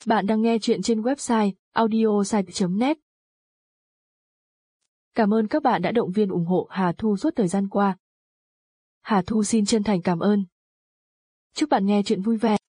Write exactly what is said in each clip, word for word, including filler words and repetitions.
Bạn đang nghe chuyện trên website audiosite chấm net. Cảm ơn các bạn đã động viên ủng hộ Hà Thu suốt thời gian qua. Hà Thu xin chân thành cảm ơn. Chúc bạn nghe chuyện vui vẻ.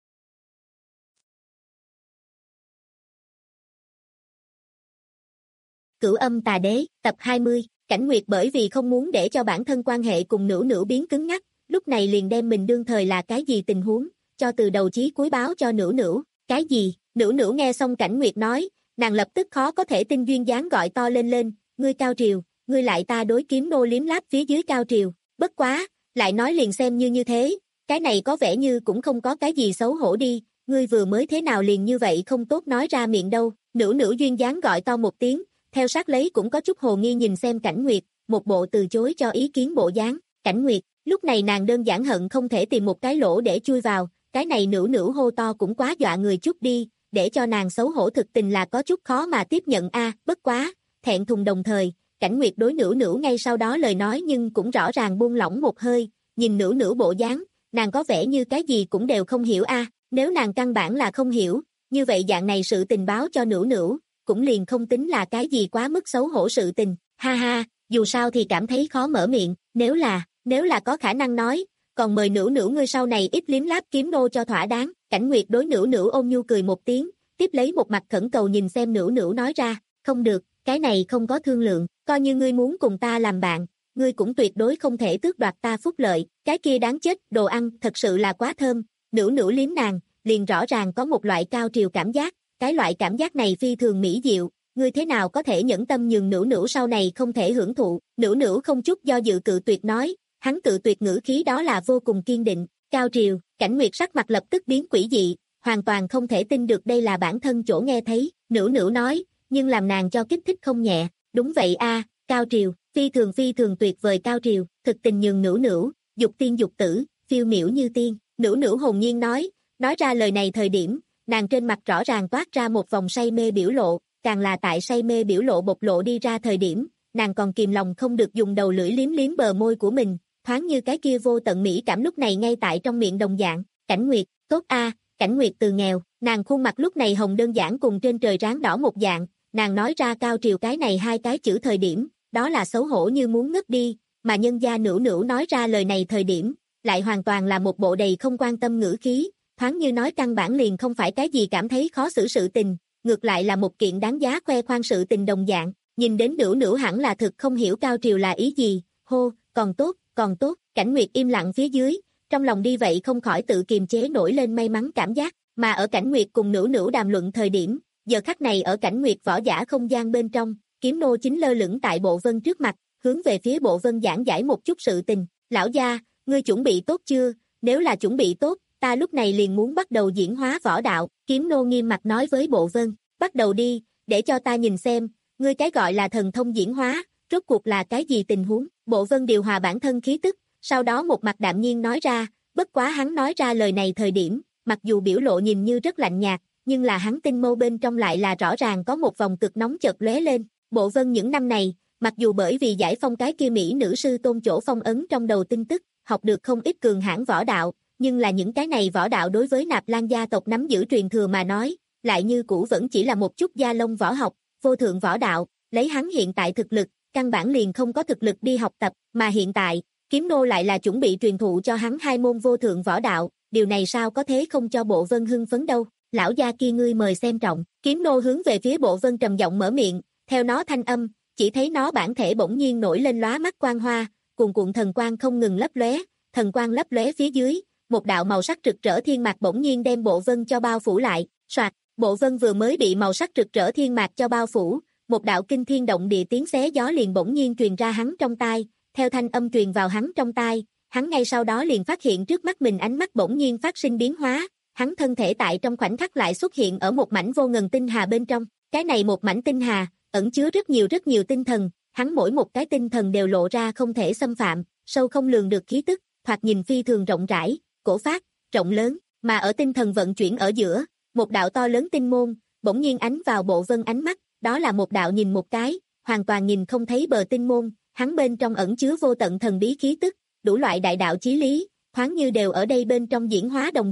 Cửu Âm Tà Đế, tập hai mươi, Cảnh Nguyệt bởi vì không muốn để cho bản thân quan hệ cùng Nữu Nữu biến cứng nhắc, lúc này liền đem mình đương thời là cái gì tình huống, cho từ đầu chí cuối báo cho Nữu Nữu. Cái gì? Nữu Nữu nghe xong Cảnh Nguyệt nói, nàng lập tức khó có thể tin duyên dáng gọi to lên lên, ngươi Cao Triều, ngươi lại ta đối kiếm nô liếm láp phía dưới Cao Triều, bất quá, lại nói liền xem như như thế, cái này có vẻ như cũng không có cái gì xấu hổ đi, ngươi vừa mới thế nào liền như vậy không tốt nói ra miệng đâu. Nữu Nữu duyên dáng gọi to một tiếng, theo sát lấy cũng có chút hồ nghi nhìn xem Cảnh Nguyệt, một bộ từ chối cho ý kiến bộ dáng. Cảnh Nguyệt, lúc này nàng đơn giản hận không thể tìm một cái lỗ để chui vào, cái này Nữu Nữu hô to cũng quá dọa người chút đi, để cho nàng xấu hổ thực tình là có chút khó mà tiếp nhận a. Bất quá, thẹn thùng đồng thời, Cảnh Nguyệt đối Nữu Nữu ngay sau đó lời nói nhưng cũng rõ ràng buông lỏng một hơi, nhìn Nữu Nữu bộ dáng, nàng có vẻ như cái gì cũng đều không hiểu a. Nếu nàng căn bản là không hiểu, như vậy dạng này sự tình báo cho Nữu Nữu, cũng liền không tính là cái gì quá mức xấu hổ sự tình, ha ha, dù sao thì cảm thấy khó mở miệng, nếu là, nếu là có khả năng nói, còn mời Nữu Nữu ngươi sau này ít liếm láp kiếm nô cho thỏa đáng. Cảnh Nguyệt đối Nữu Nữu ôn nhu cười một tiếng, tiếp lấy một mặt khẩn cầu nhìn xem Nữu Nữu nói ra, không được, cái này không có thương lượng, coi như ngươi muốn cùng ta làm bạn, ngươi cũng tuyệt đối không thể tước đoạt ta phúc lợi, cái kia đáng chết, đồ ăn thật sự là quá thơm. Nữu Nữu liếm nàng, liền rõ ràng có một loại cao triều cảm giác, cái loại cảm giác này phi thường mỹ diệu, ngươi thế nào có thể nhẫn tâm nhường Nữu Nữu sau này không thể hưởng thụ. Nữu Nữu không chút do dự cự tuyệt nói, hắn cự tuyệt ngữ khí đó là vô cùng kiên định. Cao triều, Cảnh Nguyệt sắc mặt lập tức biến quỷ dị, hoàn toàn không thể tin được đây là bản thân chỗ nghe thấy. Nữu Nữu nói, nhưng làm nàng cho kích thích không nhẹ. Đúng vậy a, cao triều, phi thường phi thường tuyệt vời cao triều, thực tình nhường Nữu Nữu, dục tiên dục tử, phiêu miểu như tiên. Nữu Nữu hồn nhiên nói, nói ra lời này thời điểm, nàng trên mặt rõ ràng toát ra một vòng say mê biểu lộ, càng là tại say mê biểu lộ bộc lộ đi ra thời điểm, nàng còn kìm lòng không được dùng đầu lưỡi liếm liếm bờ môi của mình, thoáng như cái kia vô tận mỹ cảm lúc này ngay tại trong miệng đồng dạng. Cảnh Nguyệt, tốt a, Cảnh Nguyệt từ nghèo, nàng khuôn mặt lúc này hồng đơn giản cùng trên trời ráng đỏ một dạng, nàng nói ra cao triều cái này hai cái chữ thời điểm, đó là xấu hổ như muốn ngất đi, mà nhân gia Nữu Nữu nói ra lời này thời điểm, lại hoàn toàn là một bộ đầy không quan tâm ngữ khí, thoáng như nói căn bản liền không phải cái gì cảm thấy khó xử sự tình, ngược lại là một kiện đáng giá khoe khoang sự tình đồng dạng. Nhìn đến Nữu Nữu hẳn là thực không hiểu cao triều là ý gì, hô, còn tốt, còn tốt. Cảnh Nguyệt im lặng phía dưới, trong lòng đi vậy không khỏi tự kiềm chế nổi lên may mắn cảm giác, mà ở Cảnh Nguyệt cùng Nữu Nữu đàm luận thời điểm, giờ khắc này ở Cảnh Nguyệt võ giả không gian bên trong, kiếm nô chính lơ lửng tại Bộ Vân trước mặt, hướng về phía Bộ Vân giảng giải một chút sự tình. Lão gia, ngươi chuẩn bị tốt chưa? Nếu là chuẩn bị tốt, ta lúc này liền muốn bắt đầu diễn hóa võ đạo. Kiếm nô nghiêm mặt nói với Bộ Vân, bắt đầu đi, để cho ta nhìn xem, ngươi cái gọi là thần thông diễn hóa, rốt cuộc là cái gì tình huống. Bộ Vân điều hòa bản thân khí tức, sau đó một mặt đạm nhiên nói ra, bất quá hắn nói ra lời này thời điểm, mặc dù biểu lộ nhìn như rất lạnh nhạt, nhưng là hắn tinh mâu bên trong lại là rõ ràng có một vòng cực nóng chợt lóe lên. Bộ Vân những năm này, mặc dù bởi vì giải phong cái kia mỹ nữ sư tôn chỗ phong ấn trong đầu tin tức, học được không ít cường hãn võ đạo, nhưng là những cái này võ đạo đối với Nạp Lan gia tộc nắm giữ truyền thừa mà nói, lại như cũ vẫn chỉ là một chút da lông võ học, vô thượng võ đạo, lấy hắn hiện tại thực lực, căn bản liền không có thực lực đi học tập, mà hiện tại, kiếm nô lại là chuẩn bị truyền thụ cho hắn hai môn vô thượng võ đạo, điều này sao có thế không cho Bộ Vân hưng phấn đâu. Lão gia kia ngươi mời xem trọng. Kiếm nô hướng về phía Bộ Vân trầm giọng mở miệng, theo nó thanh âm, chỉ thấy nó bản thể bỗng nhiên nổi lên lóa mắt quang hoa, cuồn cuộn thần quang không ngừng lấp lóe, thần quang lấp lóe phía dưới, một đạo màu sắc rực rỡ thiên mạc bỗng nhiên đem Bộ Vân cho bao phủ lại. Soạt, Bộ Vân vừa mới bị màu sắc rực rỡ thiên mạc cho bao phủ, một đạo kinh thiên động địa tiếng xé gió liền bỗng nhiên truyền ra hắn trong tai, theo thanh âm truyền vào hắn trong tai, hắn ngay sau đó liền phát hiện trước mắt mình ánh mắt bỗng nhiên phát sinh biến hóa, hắn thân thể tại trong khoảnh khắc lại xuất hiện ở một mảnh vô ngần tinh hà bên trong, cái này một mảnh tinh hà, ẩn chứa rất nhiều rất nhiều tinh thần, hắn mỗi một cái tinh thần đều lộ ra không thể xâm phạm, sâu không lường được khí tức, thoạt nhìn phi thường rộng rãi, cổ phát, rộng lớn, mà ở tinh thần vận chuyển ở giữa, một đạo to lớn tinh môn, bỗng nhiên ánh vào Bộ Vân ánh mắt, đó là một đạo nhìn một cái, hoàn toàn nhìn không thấy bờ tinh môn, hắn bên trong ẩn chứa vô tận thần bí khí tức, đủ loại đại đạo chí lý, thoáng như đều ở đây bên trong diễn hóa đồng dạng.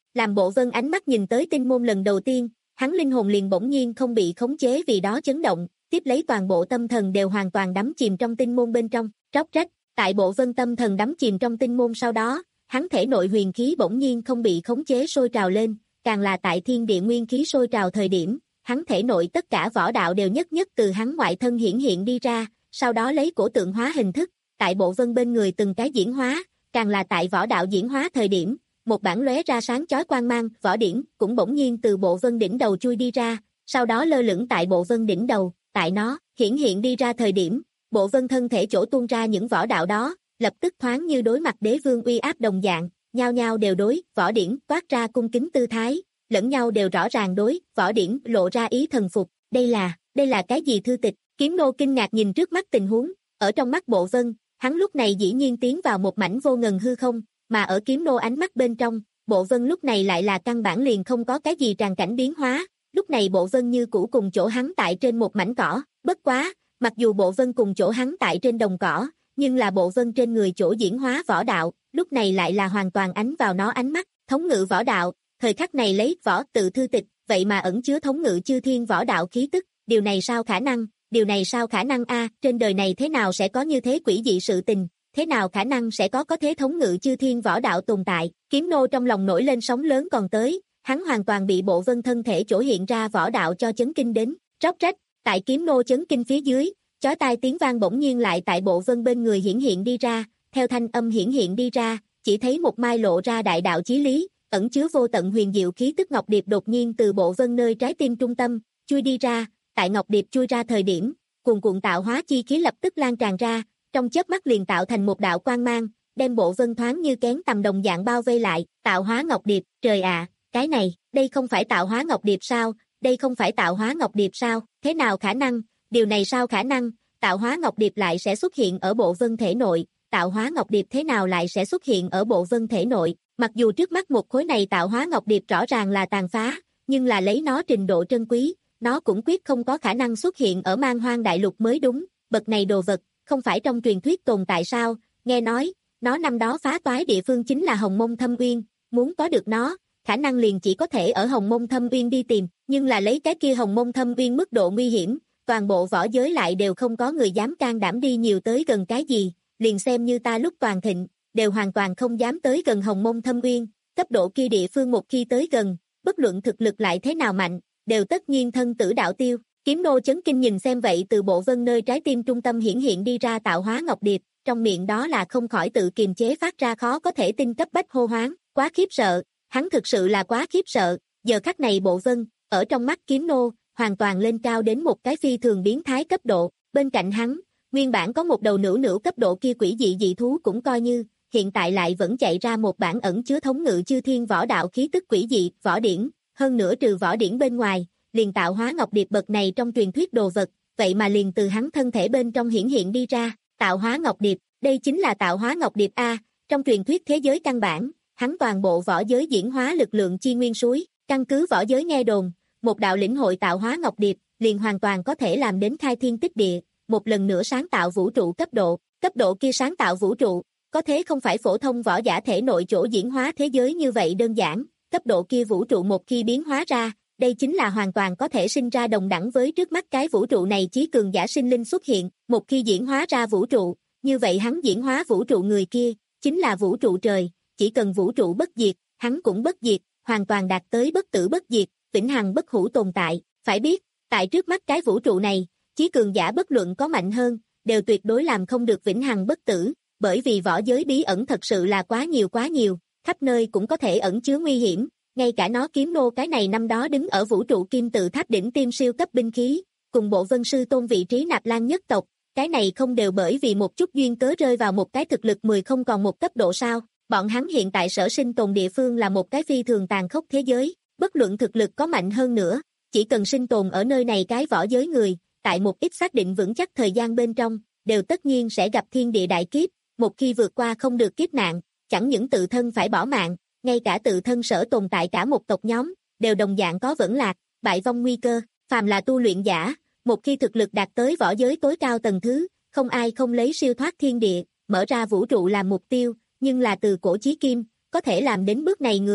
Làm Bộ Vân ánh mắt nhìn tới tinh môn lần đầu tiên, hắn linh hồn liền bỗng nhiên không bị khống chế vì đó chấn động, tiếp lấy toàn bộ tâm thần đều hoàn toàn đắm chìm trong tinh môn bên trong, róc rách, tại Bộ Vân tâm thần đắm chìm trong tinh môn sau đó, hắn thể nội huyền khí bỗng nhiên không bị khống chế sôi trào lên, càng là tại thiên địa nguyên khí sôi trào thời điểm, hắn thể nội tất cả võ đạo đều nhất nhất từ hắn ngoại thân hiển hiện đi ra, sau đó lấy cổ tượng hóa hình thức, tại Bộ Vân bên người từng cái diễn hóa, càng là tại võ đạo diễn hóa thời điểm, một bản lóe ra sáng chói quang mang, võ điển cũng bỗng nhiên từ Bộ Vân đỉnh đầu chui đi ra, sau đó lơ lửng tại Bộ Vân đỉnh đầu, tại nó hiển hiện đi ra thời điểm, Bộ Vân thân thể chỗ tuôn ra những võ đạo đó, lập tức thoáng như đối mặt đế vương uy áp đồng dạng, nhao nhao đều đối võ điển toát ra cung kính tư thái, lẫn nhau đều rõ ràng đối võ điển lộ ra ý thần phục, đây là, đây là cái gì thư tịch? Kiếm nô kinh ngạc nhìn trước mắt tình huống, ở trong mắt Bộ Vân, hắn lúc này dĩ nhiên tiến vào một mảnh vô ngần hư không, mà ở kiếm nô ánh mắt bên trong, Bộ Vân lúc này lại là căn bản liền không có cái gì tràn cảnh biến hóa, lúc này Bộ Vân như cũ cùng chỗ hắn tại trên một mảnh cỏ, bất quá, mặc dù Bộ Vân cùng chỗ hắn tại trên đồng cỏ, nhưng là Bộ Vân trên người chỗ diễn hóa võ đạo, lúc này lại là hoàn toàn ánh vào nó ánh mắt, thống ngự võ đạo, thời khắc này lấy võ tự thư tịch, vậy mà ẩn chứa thống ngự chư thiên võ đạo khí tức, điều này sao khả năng, điều này sao khả năng a, trên đời này thế nào sẽ có như thế quỷ dị sự tình, thế nào khả năng sẽ có có thế thống ngự chư thiên võ đạo tồn tại, kiếm nô trong lòng nổi lên sóng lớn còn tới, hắn hoàn toàn bị Bộ Vân thân thể chỗ hiện ra võ đạo cho chấn kinh đến, róc rách, tại kiếm nô chấn kinh phía dưới, chói tai tiếng vang bỗng nhiên lại tại Bộ Vân bên người hiển hiện đi ra, theo thanh âm hiển hiện đi ra, chỉ thấy một mai lộ ra đại đạo chí lý, ẩn chứa vô tận huyền diệu khí tức ngọc điệp đột nhiên từ Bộ Vân nơi trái tim trung tâm, chui đi ra, tại ngọc điệp chui ra thời điểm, cuồn cuộn tạo hóa chi khí lập tức lan tràn ra, trong chớp mắt liền tạo thành một đạo quang mang, đem Bộ Vân thoáng như kén tầm đồng dạng bao vây lại, tạo hóa ngọc điệp, trời ạ, cái này, đây không phải tạo hóa ngọc điệp sao, đây không phải tạo hóa ngọc điệp sao, thế nào khả năng, điều này sao khả năng, tạo hóa ngọc điệp lại sẽ xuất hiện ở Bộ Vân thể nội, tạo hóa ngọc điệp thế nào lại sẽ xuất hiện ở Bộ Vân thể nội, mặc dù trước mắt một khối này tạo hóa ngọc điệp rõ ràng là tàn phá, nhưng là lấy nó trình độ trân quý, nó cũng quyết không có khả năng xuất hiện ở Man Hoang đại lục mới đúng, bậc này đồ vật, không phải trong truyền thuyết tồn tại sao, nghe nói, nó năm đó phá toái địa phương chính là Hồng Mông Thâm Uyên, muốn có được nó, khả năng liền chỉ có thể ở Hồng Mông Thâm Uyên đi tìm, nhưng là lấy cái kia Hồng Mông Thâm Uyên mức độ nguy hiểm, toàn bộ võ giới lại đều không có người dám can đảm đi nhiều tới gần cái gì, liền xem như ta lúc toàn thịnh, đều hoàn toàn không dám tới gần Hồng Mông Thâm Uyên, cấp độ kia địa phương một khi tới gần, bất luận thực lực lại thế nào mạnh, đều tất nhiên thân tử đạo tiêu. Kiếm nô chấn kinh nhìn xem vậy từ Bộ Vân nơi trái tim trung tâm hiển hiện đi ra tạo hóa ngọc điệp, trong miệng đó là không khỏi tự kiềm chế phát ra khó có thể tin cấp bách hô hoáng, quá khiếp sợ, hắn thực sự là quá khiếp sợ, giờ khắc này Bộ Vân, ở trong mắt kiếm nô, hoàn toàn lên cao đến một cái phi thường biến thái cấp độ, bên cạnh hắn, nguyên bản có một đầu nửa nửa cấp độ kia quỷ dị dị thú cũng coi như, hiện tại lại vẫn chạy ra một bản ẩn chứa thống ngự chư thiên võ đạo khí tức quỷ dị, võ điển, hơn nữa trừ võ điển bên ngoài, liền tạo hóa ngọc điệp bậc này trong truyền thuyết đồ vật, vậy mà liền từ hắn thân thể bên trong hiển hiện đi ra, tạo hóa ngọc điệp, đây chính là tạo hóa ngọc điệp a, trong truyền thuyết thế giới căn bản, hắn toàn bộ võ giới diễn hóa lực lượng chi nguyên suối, căn cứ võ giới nghe đồn, một đạo lĩnh hội tạo hóa ngọc điệp, liền hoàn toàn có thể làm đến khai thiên tích địa, một lần nữa sáng tạo vũ trụ cấp độ, cấp độ kia sáng tạo vũ trụ, có thế không phải phổ thông võ giả thể nội chỗ diễn hóa thế giới như vậy đơn giản, cấp độ kia vũ trụ một khi biến hóa ra, đây chính là hoàn toàn có thể sinh ra đồng đẳng với trước mắt cái vũ trụ này chí cường giả sinh linh xuất hiện, một khi diễn hóa ra vũ trụ, như vậy hắn diễn hóa vũ trụ người kia, chính là vũ trụ trời, chỉ cần vũ trụ bất diệt, hắn cũng bất diệt, hoàn toàn đạt tới bất tử bất diệt, vĩnh hằng bất hủ tồn tại, phải biết, tại trước mắt cái vũ trụ này, chí cường giả bất luận có mạnh hơn, đều tuyệt đối làm không được vĩnh hằng bất tử, bởi vì võ giới bí ẩn thật sự là quá nhiều quá nhiều, khắp nơi cũng có thể ẩn chứa nguy hiểm, ngay cả nó kiếm nô cái này năm đó đứng ở vũ trụ kim tự tháp đỉnh tiêm siêu cấp binh khí, cùng bộ vân sư tôn vị trí nạp lan nhất tộc, cái này không đều bởi vì một chút duyên cớ rơi vào một cái thực lực mười không còn một cấp độ sao, bọn hắn hiện tại sở sinh tồn địa phương là một cái phi thường tàn khốc thế giới, bất luận thực lực có mạnh hơn nữa, chỉ cần sinh tồn ở nơi này cái võ giới người, tại một ít xác định vững chắc thời gian bên trong, đều tất nhiên sẽ gặp thiên địa đại kiếp, một khi vượt qua không được kiếp nạn, chẳng những tự thân phải bỏ mạng, ngay cả tự thân sở tồn tại cả một tộc nhóm, đều đồng dạng có vẫn lạc, bại vong nguy cơ, phàm là tu luyện giả, một khi thực lực đạt tới võ giới tối cao tầng thứ, không ai không lấy siêu thoát thiên địa, mở ra vũ trụ làm mục tiêu, nhưng là từ cổ chí kim, có thể làm đến bước này người,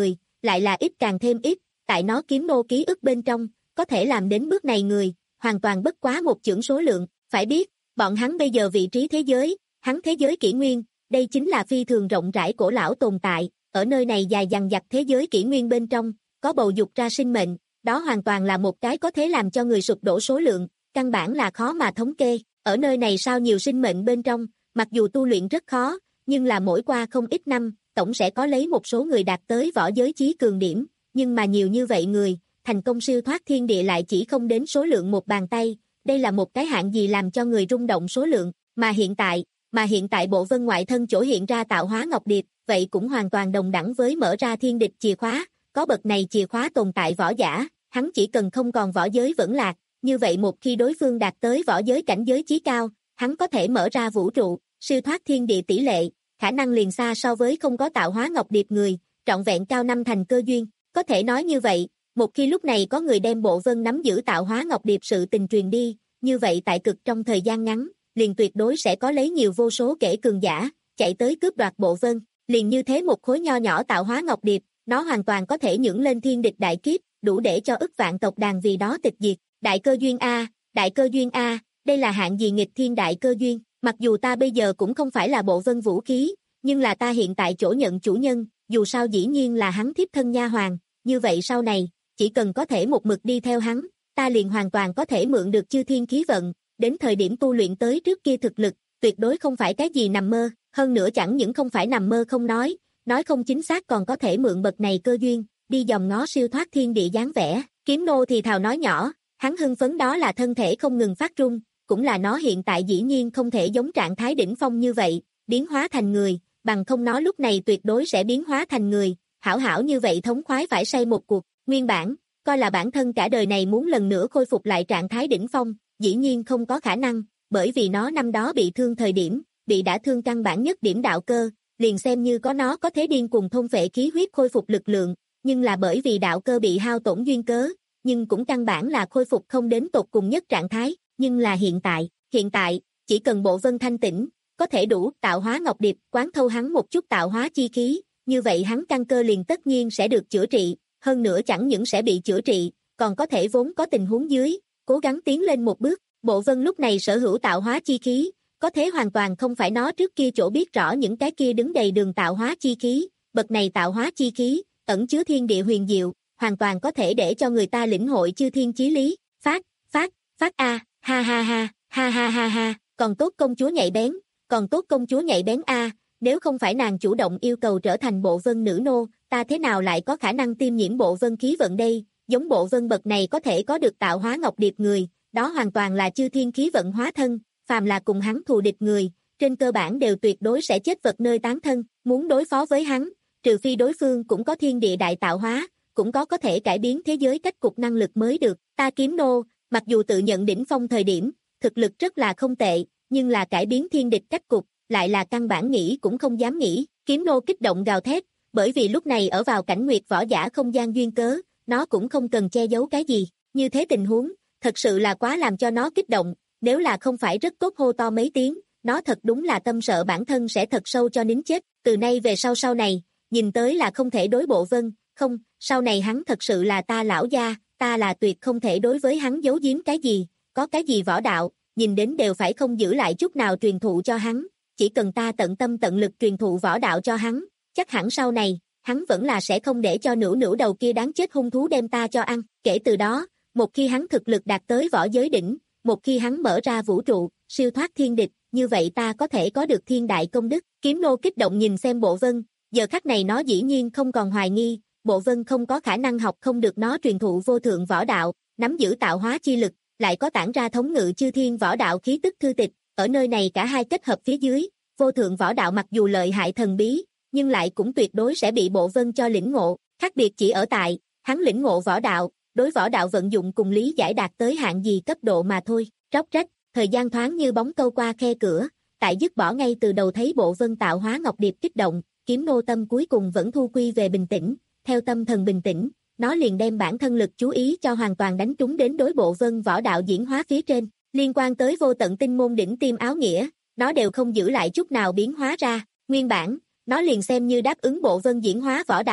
lại là ít càng thêm ít, tại nó kiếm nô ký ức bên trong, có thể làm đến bước này người, hoàn toàn bất quá một chưởng số lượng, phải biết, bọn hắn bây giờ vị trí thế giới, hắn thế giới kỷ nguyên, đây chính là phi thường rộng rãi cổ lão tồn tại, ở nơi này dài dằng dặc thế giới kỷ nguyên bên trong, có bầu dục ra sinh mệnh, đó hoàn toàn là một cái có thể làm cho người sụp đổ số lượng, căn bản là khó mà thống kê, ở nơi này sao nhiều sinh mệnh bên trong, mặc dù tu luyện rất khó, nhưng là mỗi qua không ít năm, tổng sẽ có lấy một số người đạt tới võ giới chí cường điểm, nhưng mà nhiều như vậy người, thành công siêu thoát thiên địa lại chỉ không đến số lượng một bàn tay, đây là một cái hạng gì làm cho người rung động số lượng, mà hiện tại, mà hiện tại bộ vân ngoại thân chỗ hiện ra tạo hóa ngọc điệp, vậy cũng hoàn toàn đồng đẳng với mở ra thiên địch chìa khóa, có bậc này chìa khóa tồn tại võ giả, hắn chỉ cần không còn võ giới vẫn lạc, như vậy một khi đối phương đạt tới võ giới cảnh giới chí cao, hắn có thể mở ra vũ trụ, siêu thoát thiên địa tỷ lệ, khả năng liền xa so với không có tạo hóa ngọc điệp người, trọn vẹn cao năm thành cơ duyên, có thể nói như vậy, một khi lúc này có người đem bộ vân nắm giữ tạo hóa ngọc điệp sự tình truyền đi, như vậy tại cực trong thời gian ngắn, liền tuyệt đối sẽ có lấy nhiều vô số kẻ cường giả, chạy tới cướp đoạt bộ vân, liền như thế một khối nho nhỏ tạo hóa ngọc điệp, nó hoàn toàn có thể nhưỡng lên thiên địch đại kiếp, đủ để cho ức vạn tộc đàn vì đó tịch diệt, đại cơ duyên A, đại cơ duyên A, đây là hạng gì nghịch thiên đại cơ duyên, mặc dù ta bây giờ cũng không phải là bộ vân vũ khí, nhưng là ta hiện tại chỗ nhận chủ nhân, dù sao dĩ nhiên là hắn thiếp thân nha hoàng, như vậy sau này, chỉ cần có thể một mực đi theo hắn, ta liền hoàn toàn có thể mượn được chư thiên khí vận, đến thời điểm tu luyện tới trước kia thực lực, tuyệt đối không phải cái gì nằm mơ, hơn nữa chẳng những không phải nằm mơ không nói, nói không chính xác còn có thể mượn bậc này cơ duyên, đi dòm ngó siêu thoát thiên địa dáng vẻ, kiếm nô thì thào nói nhỏ, hắn hưng phấn đó là thân thể không ngừng phát run, cũng là nó hiện tại dĩ nhiên không thể giống trạng thái đỉnh phong như vậy, biến hóa thành người, bằng không nó lúc này tuyệt đối sẽ biến hóa thành người, hảo hảo như vậy thống khoái phải say một cuộc, nguyên bản, coi là bản thân cả đời này muốn lần nữa khôi phục lại trạng thái đỉnh phong, dĩ nhiên không có khả năng, bởi vì nó năm đó bị thương thời điểm, bị đã thương căn bản nhất điểm đạo cơ, liền xem như có nó có thế điên cùng thôn phệ khí huyết khôi phục lực lượng, nhưng là bởi vì đạo cơ bị hao tổn duyên cớ, nhưng cũng căn bản là khôi phục không đến tột cùng nhất trạng thái, nhưng là hiện tại, hiện tại, chỉ cần bộ vân thanh tĩnh, có thể đủ tạo hóa ngọc điệp quán thâu hắn một chút tạo hóa chi khí, như vậy hắn căn cơ liền tất nhiên sẽ được chữa trị, hơn nữa chẳng những sẽ bị chữa trị, còn có thể vốn có tình huống dưới, cố gắng tiến lên một bước, bộ vân lúc này sở hữu tạo hóa chi khí, có thế hoàn toàn không phải nó trước kia chỗ biết rõ những cái kia đứng đầy đường tạo hóa chi khí, bậc này tạo hóa chi khí, ẩn chứa thiên địa huyền diệu, hoàn toàn có thể để cho người ta lĩnh hội chư thiên chí lý, phát, phát, phát a, ha ha ha, ha ha ha ha, còn tốt công chúa nhạy bén, còn tốt công chúa nhạy bén a, nếu không phải nàng chủ động yêu cầu trở thành bộ vân nữ nô, ta thế nào lại có khả năng tiêm nhiễm bộ vân khí vận đây, giống bộ vân bậc này có thể có được tạo hóa ngọc điệp người, đó hoàn toàn là chư thiên khí vận hóa thân, phàm là cùng hắn thù địch người, trên cơ bản đều tuyệt đối sẽ chết vật nơi tán thân, muốn đối phó với hắn, trừ phi đối phương cũng có thiên địa đại tạo hóa, cũng có có thể cải biến thế giới cách cục năng lực mới được, ta kiếm nô, mặc dù tự nhận đỉnh phong thời điểm, thực lực rất là không tệ, nhưng là cải biến thiên địch cách cục, lại là căn bản nghĩ cũng không dám nghĩ, kiếm nô kích động gào thét, bởi vì lúc này ở vào cảnh nguyệt võ giả không gian duyên cớ, nó cũng không cần che giấu cái gì, như thế tình huống, thật sự là quá làm cho nó kích động, nếu là không phải rất tốt hô to mấy tiếng, nó thật đúng là tâm sợ bản thân sẽ thật sâu cho nín chết, từ nay về sau sau này, nhìn tới là không thể đối bộ vân, không, sau này hắn thật sự là ta lão gia, ta là tuyệt không thể đối với hắn giấu giếm cái gì, có cái gì võ đạo, nhìn đến đều phải không giữ lại chút nào truyền thụ cho hắn, chỉ cần ta tận tâm tận lực truyền thụ võ đạo cho hắn, chắc hẳn sau này, hắn vẫn là sẽ không để cho nửa nửa đầu kia đáng chết hung thú đem ta cho ăn, kể từ đó, một khi hắn thực lực đạt tới võ giới đỉnh, một khi hắn mở ra vũ trụ, siêu thoát thiên địch, như vậy ta có thể có được thiên đại công đức, kiếm nô kích động nhìn xem bộ vân, giờ khắc này nó dĩ nhiên không còn hoài nghi, bộ vân không có khả năng học không được nó truyền thụ vô thượng võ đạo, nắm giữ tạo hóa chi lực, lại có tản ra thống ngự chư thiên võ đạo khí tức thư tịch, ở nơi này cả hai kết hợp phía dưới, vô thượng võ đạo mặc dù lợi hại thần bí, nhưng lại cũng tuyệt đối sẽ bị bộ vân cho lĩnh ngộ, khác biệt chỉ ở tại, hắn lĩnh ngộ võ đạo, đối võ đạo vận dụng cùng lý giải đạt tới hạng gì cấp độ mà thôi, róc rách, thời gian thoáng như bóng câu qua khe cửa, tại dứt bỏ ngay từ đầu thấy bộ vân tạo hóa ngọc điệp kích động, kiếm nô tâm cuối cùng vẫn thu quy về bình tĩnh, theo tâm thần bình tĩnh, nó liền đem bản thân lực chú ý cho hoàn toàn đánh trúng đến đối bộ vân võ đạo diễn hóa phía trên, liên quan tới vô tận tinh môn đỉnh tim áo nghĩa, nó đều không giữ lại chút nào biến hóa ra, nguyên bản, nó liền xem như đáp ứng bộ vân diễn hóa võ đạo,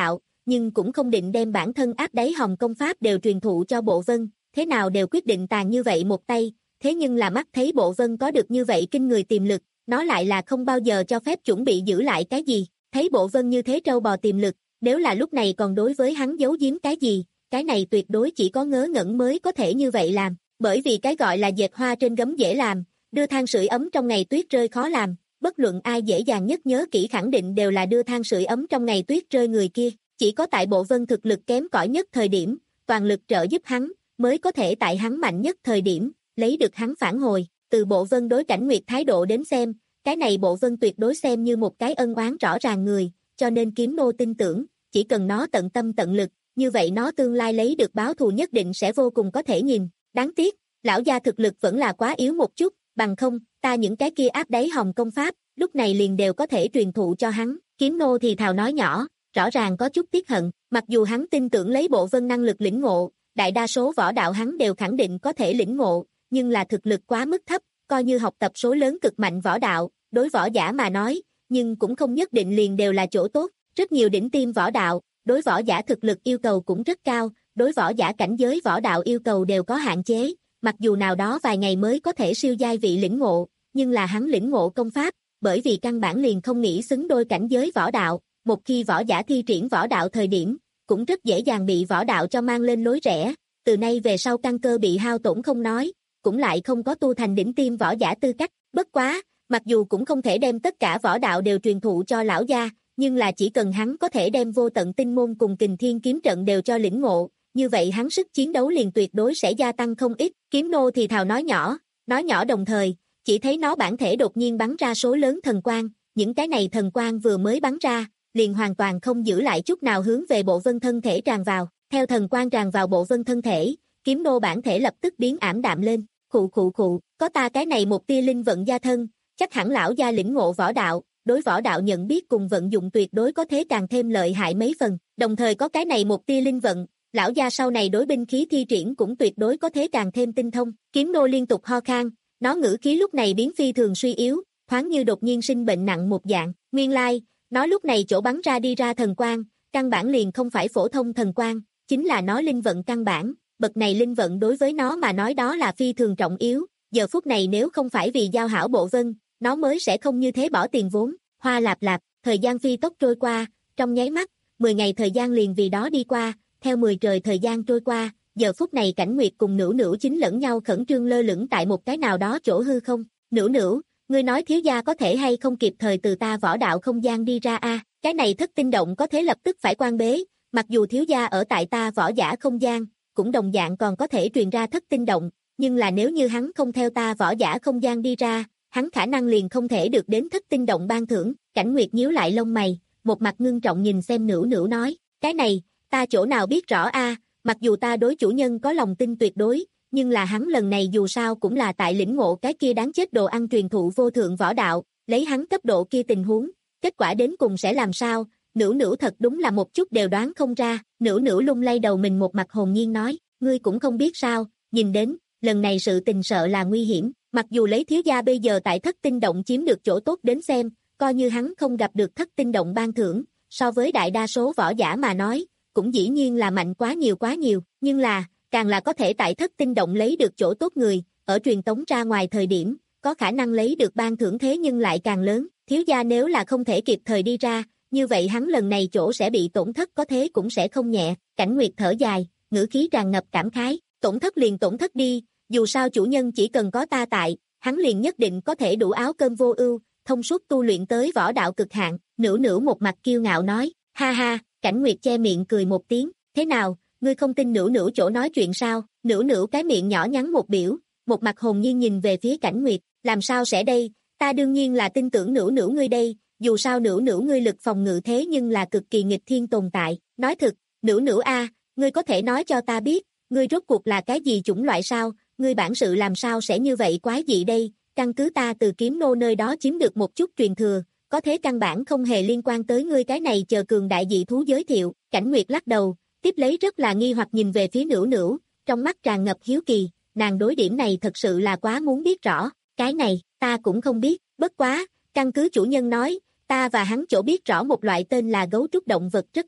nhưng cũng không định đem bản thân áp đáy hòm công pháp đều truyền thụ cho Bộ Vân, thế nào đều quyết định tàn như vậy một tay, thế nhưng là mắt thấy Bộ Vân có được như vậy kinh người tiềm lực, nó lại là không bao giờ cho phép chuẩn bị giữ lại cái gì, thấy Bộ Vân như thế trâu bò tiềm lực, nếu là lúc này còn đối với hắn giấu giếm cái gì, cái này tuyệt đối chỉ có ngớ ngẩn mới có thể như vậy làm, bởi vì cái gọi là dệt hoa trên gấm dễ làm, đưa than sưởi ấm trong ngày tuyết rơi khó làm, bất luận ai dễ dàng nhất nhớ kỹ khẳng định đều là đưa than sưởi ấm trong ngày tuyết rơi người kia, chỉ có tại Bộ Vân thực lực kém cỏi nhất thời điểm, toàn lực trợ giúp hắn, mới có thể tại hắn mạnh nhất thời điểm, lấy được hắn phản hồi, từ Bộ Vân đối Cảnh Nguyệt thái độ đến xem, cái này Bộ Vân tuyệt đối xem như một cái ân oán rõ ràng người, cho nên Kiếm Nô tin tưởng, chỉ cần nó tận tâm tận lực, như vậy nó tương lai lấy được báo thù nhất định sẽ vô cùng có thể nhìn, đáng tiếc, lão gia thực lực vẫn là quá yếu một chút, bằng không, ta những cái kia áp đáy hòm công pháp, lúc này liền đều có thể truyền thụ cho hắn, Kiếm Nô thì thào nói nhỏ, rõ ràng có chút tiếc hận, mặc dù hắn tin tưởng lấy Bộ Vân năng lực lĩnh ngộ, đại đa số võ đạo hắn đều khẳng định có thể lĩnh ngộ, nhưng là thực lực quá mức thấp, coi như học tập số lớn cực mạnh võ đạo, đối võ giả mà nói, nhưng cũng không nhất định liền đều là chỗ tốt, rất nhiều đỉnh tiêm võ đạo, đối võ giả thực lực yêu cầu cũng rất cao, đối võ giả cảnh giới võ đạo yêu cầu đều có hạn chế, mặc dù nào đó vài ngày mới có thể siêu giai vị lĩnh ngộ, nhưng là hắn lĩnh ngộ công pháp, bởi vì căn bản liền không nghĩ xứng đôi cảnh giới võ đạo, một khi võ giả thi triển võ đạo thời điểm, cũng rất dễ dàng bị võ đạo cho mang lên lối rẽ, từ nay về sau căn cơ bị hao tổn không nói, cũng lại không có tu thành đỉnh tiêm võ giả tư cách, bất quá, mặc dù cũng không thể đem tất cả võ đạo đều truyền thụ cho lão gia, nhưng là chỉ cần hắn có thể đem vô tận tinh môn cùng kình thiên kiếm trận đều cho lĩnh ngộ, như vậy hắn sức chiến đấu liền tuyệt đối sẽ gia tăng không ít, Kiếm Nô thì thào nói nhỏ, nói nhỏ đồng thời, chỉ thấy nó bản thể đột nhiên bắn ra số lớn thần quang, những cái này thần quang vừa mới bắn ra, liền hoàn toàn không giữ lại chút nào hướng về Bộ Vân thân thể tràn vào, theo thần quang tràn vào Bộ Vân thân thể, Kiếm Nô bản thể lập tức biến ảm đạm lên, khụ khụ khụ, có ta cái này một tia linh vận gia thân, chắc hẳn lão gia lĩnh ngộ võ đạo, đối võ đạo nhận biết cùng vận dụng tuyệt đối có thế càng thêm lợi hại mấy phần, đồng thời có cái này một tia linh vận, lão gia sau này đối binh khí thi triển cũng tuyệt đối có thế càng thêm tinh thông, Kiếm Nô liên tục ho khan, nó ngữ khí lúc này biến phi thường suy yếu, thoáng như đột nhiên sinh bệnh nặng một dạng, nguyên lai, nó lúc này chỗ bắn ra đi ra thần quang, căn bản liền không phải phổ thông thần quang, chính là nó linh vận căn bản, bậc này linh vận đối với nó mà nói đó là phi thường trọng yếu, giờ phút này nếu không phải vì giao hảo Bộ Vân, nó mới sẽ không như thế bỏ tiền vốn, hoa lạp lạp, thời gian phi tốc trôi qua, trong nháy mắt, mười ngày thời gian liền vì đó đi qua, theo mười trời thời gian trôi qua, giờ phút này Cảnh Nguyệt cùng Nữu Nữu chính lẫn nhau khẩn trương lơ lửng tại một cái nào đó chỗ hư không, Nữu Nữu, ngươi nói thiếu gia có thể hay không kịp thời từ ta võ đạo không gian đi ra a, cái này thất tinh động có thể lập tức phải quan bế, mặc dù thiếu gia ở tại ta võ giả không gian, cũng đồng dạng còn có thể truyền ra thất tinh động, nhưng là nếu như hắn không theo ta võ giả không gian đi ra, hắn khả năng liền không thể được đến thất tinh động ban thưởng, Cảnh Nguyệt nhíu lại lông mày, một mặt ngưng trọng nhìn xem Nữu Nữu nói, cái này, ta chỗ nào biết rõ a, mặc dù ta đối chủ nhân có lòng tin tuyệt đối, nhưng là hắn lần này dù sao cũng là tại lĩnh ngộ cái kia đáng chết đồ ăn truyền thụ vô thượng võ đạo, lấy hắn cấp độ kia tình huống, kết quả đến cùng sẽ làm sao, Nữu Nữu thật đúng là một chút đều đoán không ra, Nữu Nữu lung lay đầu mình một mặt hồn nhiên nói, ngươi cũng không biết sao, nhìn đến, lần này sự tình sợ là nguy hiểm, mặc dù lấy thiếu gia bây giờ tại thất tinh động chiếm được chỗ tốt đến xem, coi như hắn không gặp được thất tinh động ban thưởng, so với đại đa số võ giả mà nói, cũng dĩ nhiên là mạnh quá nhiều quá nhiều, nhưng là, càng là có thể tại thất tinh động lấy được chỗ tốt người, ở truyền tống ra ngoài thời điểm, có khả năng lấy được ban thưởng thế nhưng lại càng lớn, thiếu gia nếu là không thể kịp thời đi ra, như vậy hắn lần này chỗ sẽ bị tổn thất có thế cũng sẽ không nhẹ, Cảnh Nguyệt thở dài, ngữ khí tràn ngập cảm khái, tổn thất liền tổn thất đi, dù sao chủ nhân chỉ cần có ta tại, hắn liền nhất định có thể đủ áo cơm vô ưu, thông suốt tu luyện tới võ đạo cực hạn, Nữu Nữu một mặt kiêu ngạo nói, ha ha, Cảnh Nguyệt che miệng cười một tiếng, thế nào, ngươi không tin Nữu Nữu chỗ nói chuyện sao, Nữu Nữu cái miệng nhỏ nhắn một biểu, một mặt hồn nhiên nhìn về phía Cảnh Nguyệt, làm sao sẽ đây, ta đương nhiên là tin tưởng Nữu Nữu ngươi đây, dù sao Nữu Nữu ngươi lực phòng ngự thế nhưng là cực kỳ nghịch thiên tồn tại, nói thực, Nữu Nữu a, ngươi có thể nói cho ta biết, ngươi rốt cuộc là cái gì chủng loại sao, ngươi bản sự làm sao sẽ như vậy quái dị đây, căn cứ ta từ Kiếm Nô nơi đó chiếm được một chút truyền thừa, có thế căn bản không hề liên quan tới ngươi cái này chờ cường đại dị thú giới thiệu, Cảnh Nguyệt lắc đầu, tiếp lấy rất là nghi hoặc nhìn về phía Nữu Nữu, trong mắt tràn ngập hiếu kỳ, nàng đối điểm này thật sự là quá muốn biết rõ, cái này, ta cũng không biết, bất quá, căn cứ chủ nhân nói, ta và hắn chỗ biết rõ một loại tên là gấu trúc động vật rất giống,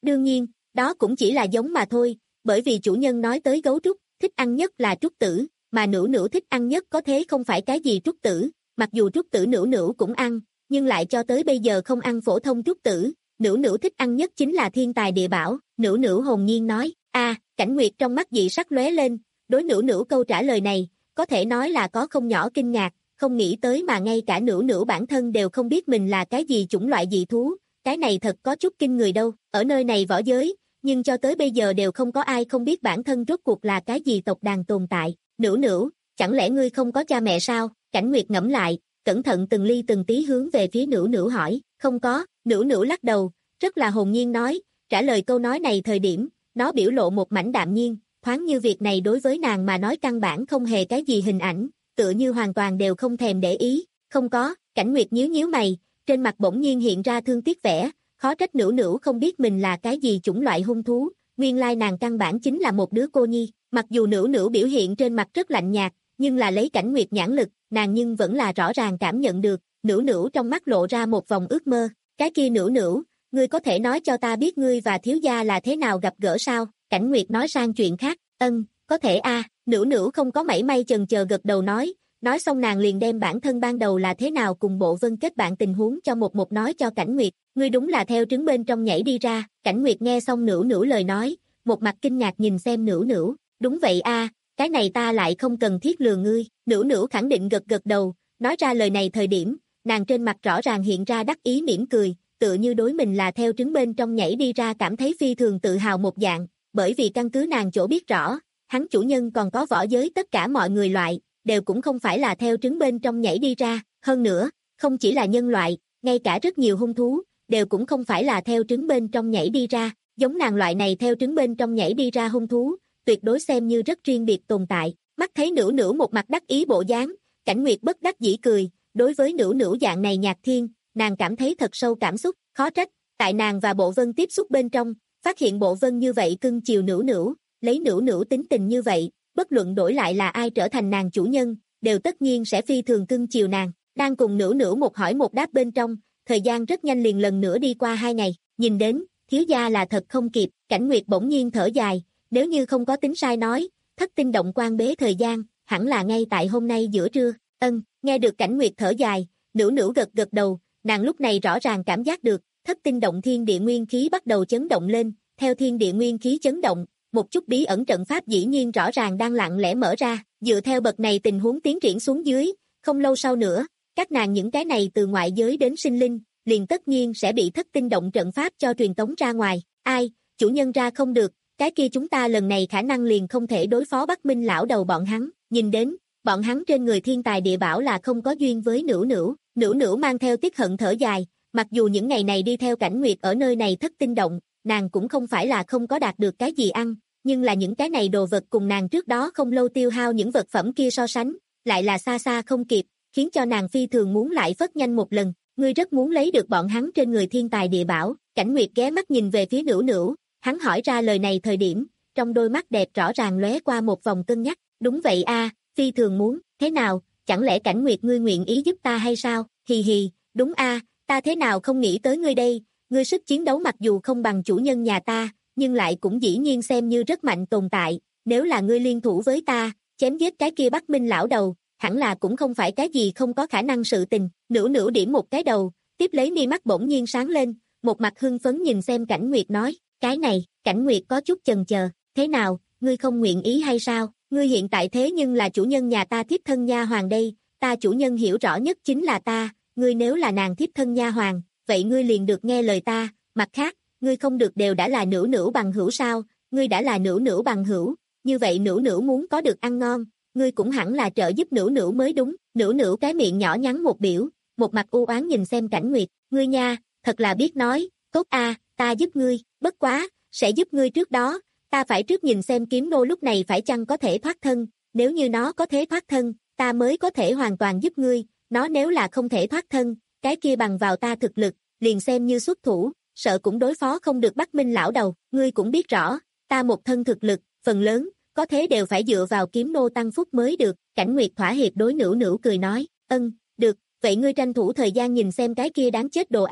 Đương nhiên, đó cũng chỉ là giống mà thôi, bởi vì chủ nhân nói tới gấu trúc, thích ăn nhất là trúc tử, mà Nữu Nữu thích ăn nhất có thế không phải cái gì trúc tử, mặc dù trúc tử Nữu Nữu cũng ăn, nhưng lại cho tới bây giờ không ăn phổ thông trúc tử, Nữu Nữu thích ăn nhất chính là thiên tài địa bảo, Nữu Nữu hồn nhiên nói, a, Cảnh Nguyệt trong mắt dị sắc lóe lên, đối Nữu Nữu câu trả lời này, có thể nói là có không nhỏ kinh ngạc, không nghĩ tới mà ngay cả Nữu Nữu bản thân đều không biết mình là cái gì chủng loại dị thú, cái này thật có chút kinh người đâu, ở nơi này võ giới, nhưng cho tới bây giờ đều không có ai không biết bản thân rốt cuộc là cái gì tộc đàn tồn tại, Nữu Nữu, chẳng lẽ ngươi không có cha mẹ sao, Cảnh Nguyệt ngẫm lại, cẩn thận từng ly từng tí hướng về phía Nữu Nữu hỏi, không có, Nữu Nữu lắc đầu, rất là hồn nhiên nói, trả lời câu nói này thời điểm, nó biểu lộ một mảnh đạm nhiên, thoáng như việc này đối với nàng mà nói căn bản không hề cái gì hình ảnh, tựa như hoàn toàn đều không thèm để ý, không có, Cảnh Nguyệt nhíu nhíu mày, trên mặt bỗng nhiên hiện ra thương tiếc vẻ, khó trách Nữu Nữu không biết mình là cái gì chủng loại hung thú, nguyên lai nàng căn bản chính là một đứa cô nhi, mặc dù Nữu Nữu biểu hiện trên mặt rất lạnh nhạt, nhưng là lấy Cảnh Nguyệt nhãn lực, nàng nhưng vẫn là rõ ràng cảm nhận được, Nữu Nữu trong mắt lộ ra một vòng ước mơ, cái kia Nữu Nữu, ngươi có thể nói cho ta biết ngươi và thiếu gia là thế nào gặp gỡ sao, Cảnh Nguyệt nói sang chuyện khác, ân, có thể a, à. Nữu Nữu không có mảy may chần chờ gật đầu nói, nói xong nàng liền đem bản thân ban đầu là thế nào cùng Bộ Vân kết bạn tình huống cho một một nói cho Cảnh Nguyệt, ngươi đúng là theo trứng bên trong nhảy đi ra, Cảnh Nguyệt nghe xong Nữu Nữu lời nói, một mặt kinh ngạc nhìn xem Nữu Nữu, đúng vậy a, à, cái này ta lại không cần thiết lừa ngươi, Nữu Nữu khẳng định gật gật đầu, nói ra lời này thời điểm, nàng trên mặt rõ ràng hiện ra đắc ý mỉm cười, tựa như đối mình là theo trứng bên trong nhảy đi ra cảm thấy phi thường tự hào một dạng, bởi vì căn cứ nàng chỗ biết rõ, hắn chủ nhân còn có võ giới tất cả mọi người loại, đều cũng không phải là theo trứng bên trong nhảy đi ra, hơn nữa, không chỉ là nhân loại, ngay cả rất nhiều hung thú, đều cũng không phải là theo trứng bên trong nhảy đi ra, giống nàng loại này theo trứng bên trong nhảy đi ra hung thú, tuyệt đối xem như rất riêng biệt tồn tại, mắt thấy Nữu Nữu một mặt đắc ý bộ dáng, Cảnh Nguyệt bất đắc dĩ cười, đối với Nữu Nữu dạng này nhạc thiên, nàng cảm thấy thật sâu cảm xúc, khó trách, tại nàng và Bộ Vân tiếp xúc bên trong, phát hiện Bộ Vân như vậy cưng chiều Nữu Nữu, lấy Nữu Nữu tính tình như vậy, bất luận đổi lại là ai trở thành nàng chủ nhân, đều tất nhiên sẽ phi thường cưng chiều nàng, đang cùng Nữu Nữu một hỏi một đáp bên trong, thời gian rất nhanh liền lần nữa đi qua hai ngày, nhìn đến, thiếu gia là thật không kịp, Cảnh Nguyệt bỗng nhiên thở dài, nếu như không có tính sai nói, thất tinh động quan bế thời gian, hẳn là ngay tại hôm nay giữa trưa, ân, nghe được Cảnh Nguyệt thở dài, Nữu Nữu gật gật đầu, nàng lúc này rõ ràng cảm giác được, thất tinh động thiên địa nguyên khí bắt đầu chấn động lên, theo thiên địa nguyên khí chấn động, một chút bí ẩn trận pháp dĩ nhiên rõ ràng đang lặng lẽ mở ra, dựa theo bậc này tình huống tiến triển xuống dưới, không lâu sau nữa, các nàng những cái này từ ngoại giới đến sinh linh, liền tất nhiên sẽ bị thất tinh động trận pháp cho truyền tống ra ngoài, ai, chủ nhân ra không được, cái kia chúng ta lần này khả năng liền không thể đối phó Bắc Minh lão đầu bọn hắn, nhìn đến, bọn hắn trên người thiên tài địa bảo là không có duyên với Nữu Nữu, Nữu Nữu mang theo tiếc hận thở dài, mặc dù những ngày này đi theo Cảnh Nguyệt ở nơi này thất tinh động, nàng cũng không phải là không có đạt được cái gì ăn, nhưng là những cái này đồ vật cùng nàng trước đó không lâu tiêu hao những vật phẩm kia so sánh, lại là xa xa không kịp, khiến cho nàng phi thường muốn lại phất nhanh một lần, ngươi rất muốn lấy được bọn hắn trên người thiên tài địa bảo, Cảnh Nguyệt ghé mắt nhìn về phía Nữu Nữu, hắn hỏi ra lời này thời điểm, trong đôi mắt đẹp rõ ràng lóe qua một vòng cân nhắc, đúng vậy a, phi thường muốn, thế nào, chẳng lẽ Cảnh Nguyệt ngươi nguyện ý giúp ta hay sao, hì hì, đúng a, ta thế nào không nghĩ tới ngươi đây, ngươi sức chiến đấu mặc dù không bằng chủ nhân nhà ta, nhưng lại cũng dĩ nhiên xem như rất mạnh tồn tại, nếu là ngươi liên thủ với ta, chém giết cái kia Bắc Minh lão đầu, hẳn là cũng không phải cái gì không có khả năng sự tình, Nữu Nữu điểm một cái đầu, tiếp lấy mi mắt bỗng nhiên sáng lên, một mặt hưng phấn nhìn xem Cảnh Nguyệt nói, cái này, Cảnh Nguyệt có chút chần chờ, thế nào, ngươi không nguyện ý hay sao, ngươi hiện tại thế nhưng là chủ nhân nhà ta thiếp thân nha hoàng đây, ta chủ nhân hiểu rõ nhất chính là ta, ngươi nếu là nàng thiếp thân nha hoàng, vậy ngươi liền được nghe lời ta, mặt khác, ngươi không được đều đã là Nữu Nữu bằng hữu sao, ngươi đã là Nữu Nữu bằng hữu, như vậy Nữu Nữu muốn có được ăn ngon, ngươi cũng hẳn là trợ giúp Nữu Nữu mới đúng, Nữu Nữu cái miệng nhỏ nhắn một biểu, một mặt u oán nhìn xem Cảnh Nguyệt, ngươi nha, thật là biết nói, tốt a, ta giúp ngươi, bất quá, sẽ giúp ngươi trước đó, ta phải trước nhìn xem kiếm nô lúc này phải chăng có thể thoát thân, nếu như nó có thể thoát thân, ta mới có thể hoàn toàn giúp ngươi, nó nếu là không thể thoát thân, cái kia bằng vào ta thực lực, liền xem như xuất thủ, sợ cũng đối phó không được Bắc Minh lão đầu, ngươi cũng biết rõ, ta một thân thực lực, phần lớn, có thế đều phải dựa vào kiếm nô tăng phúc mới được, Cảnh Nguyệt thỏa hiệp đối Nữu Nữu cười nói, ân, được, vậy ngươi tranh thủ thời gian nhìn xem cái kia đáng chết đồ ăn,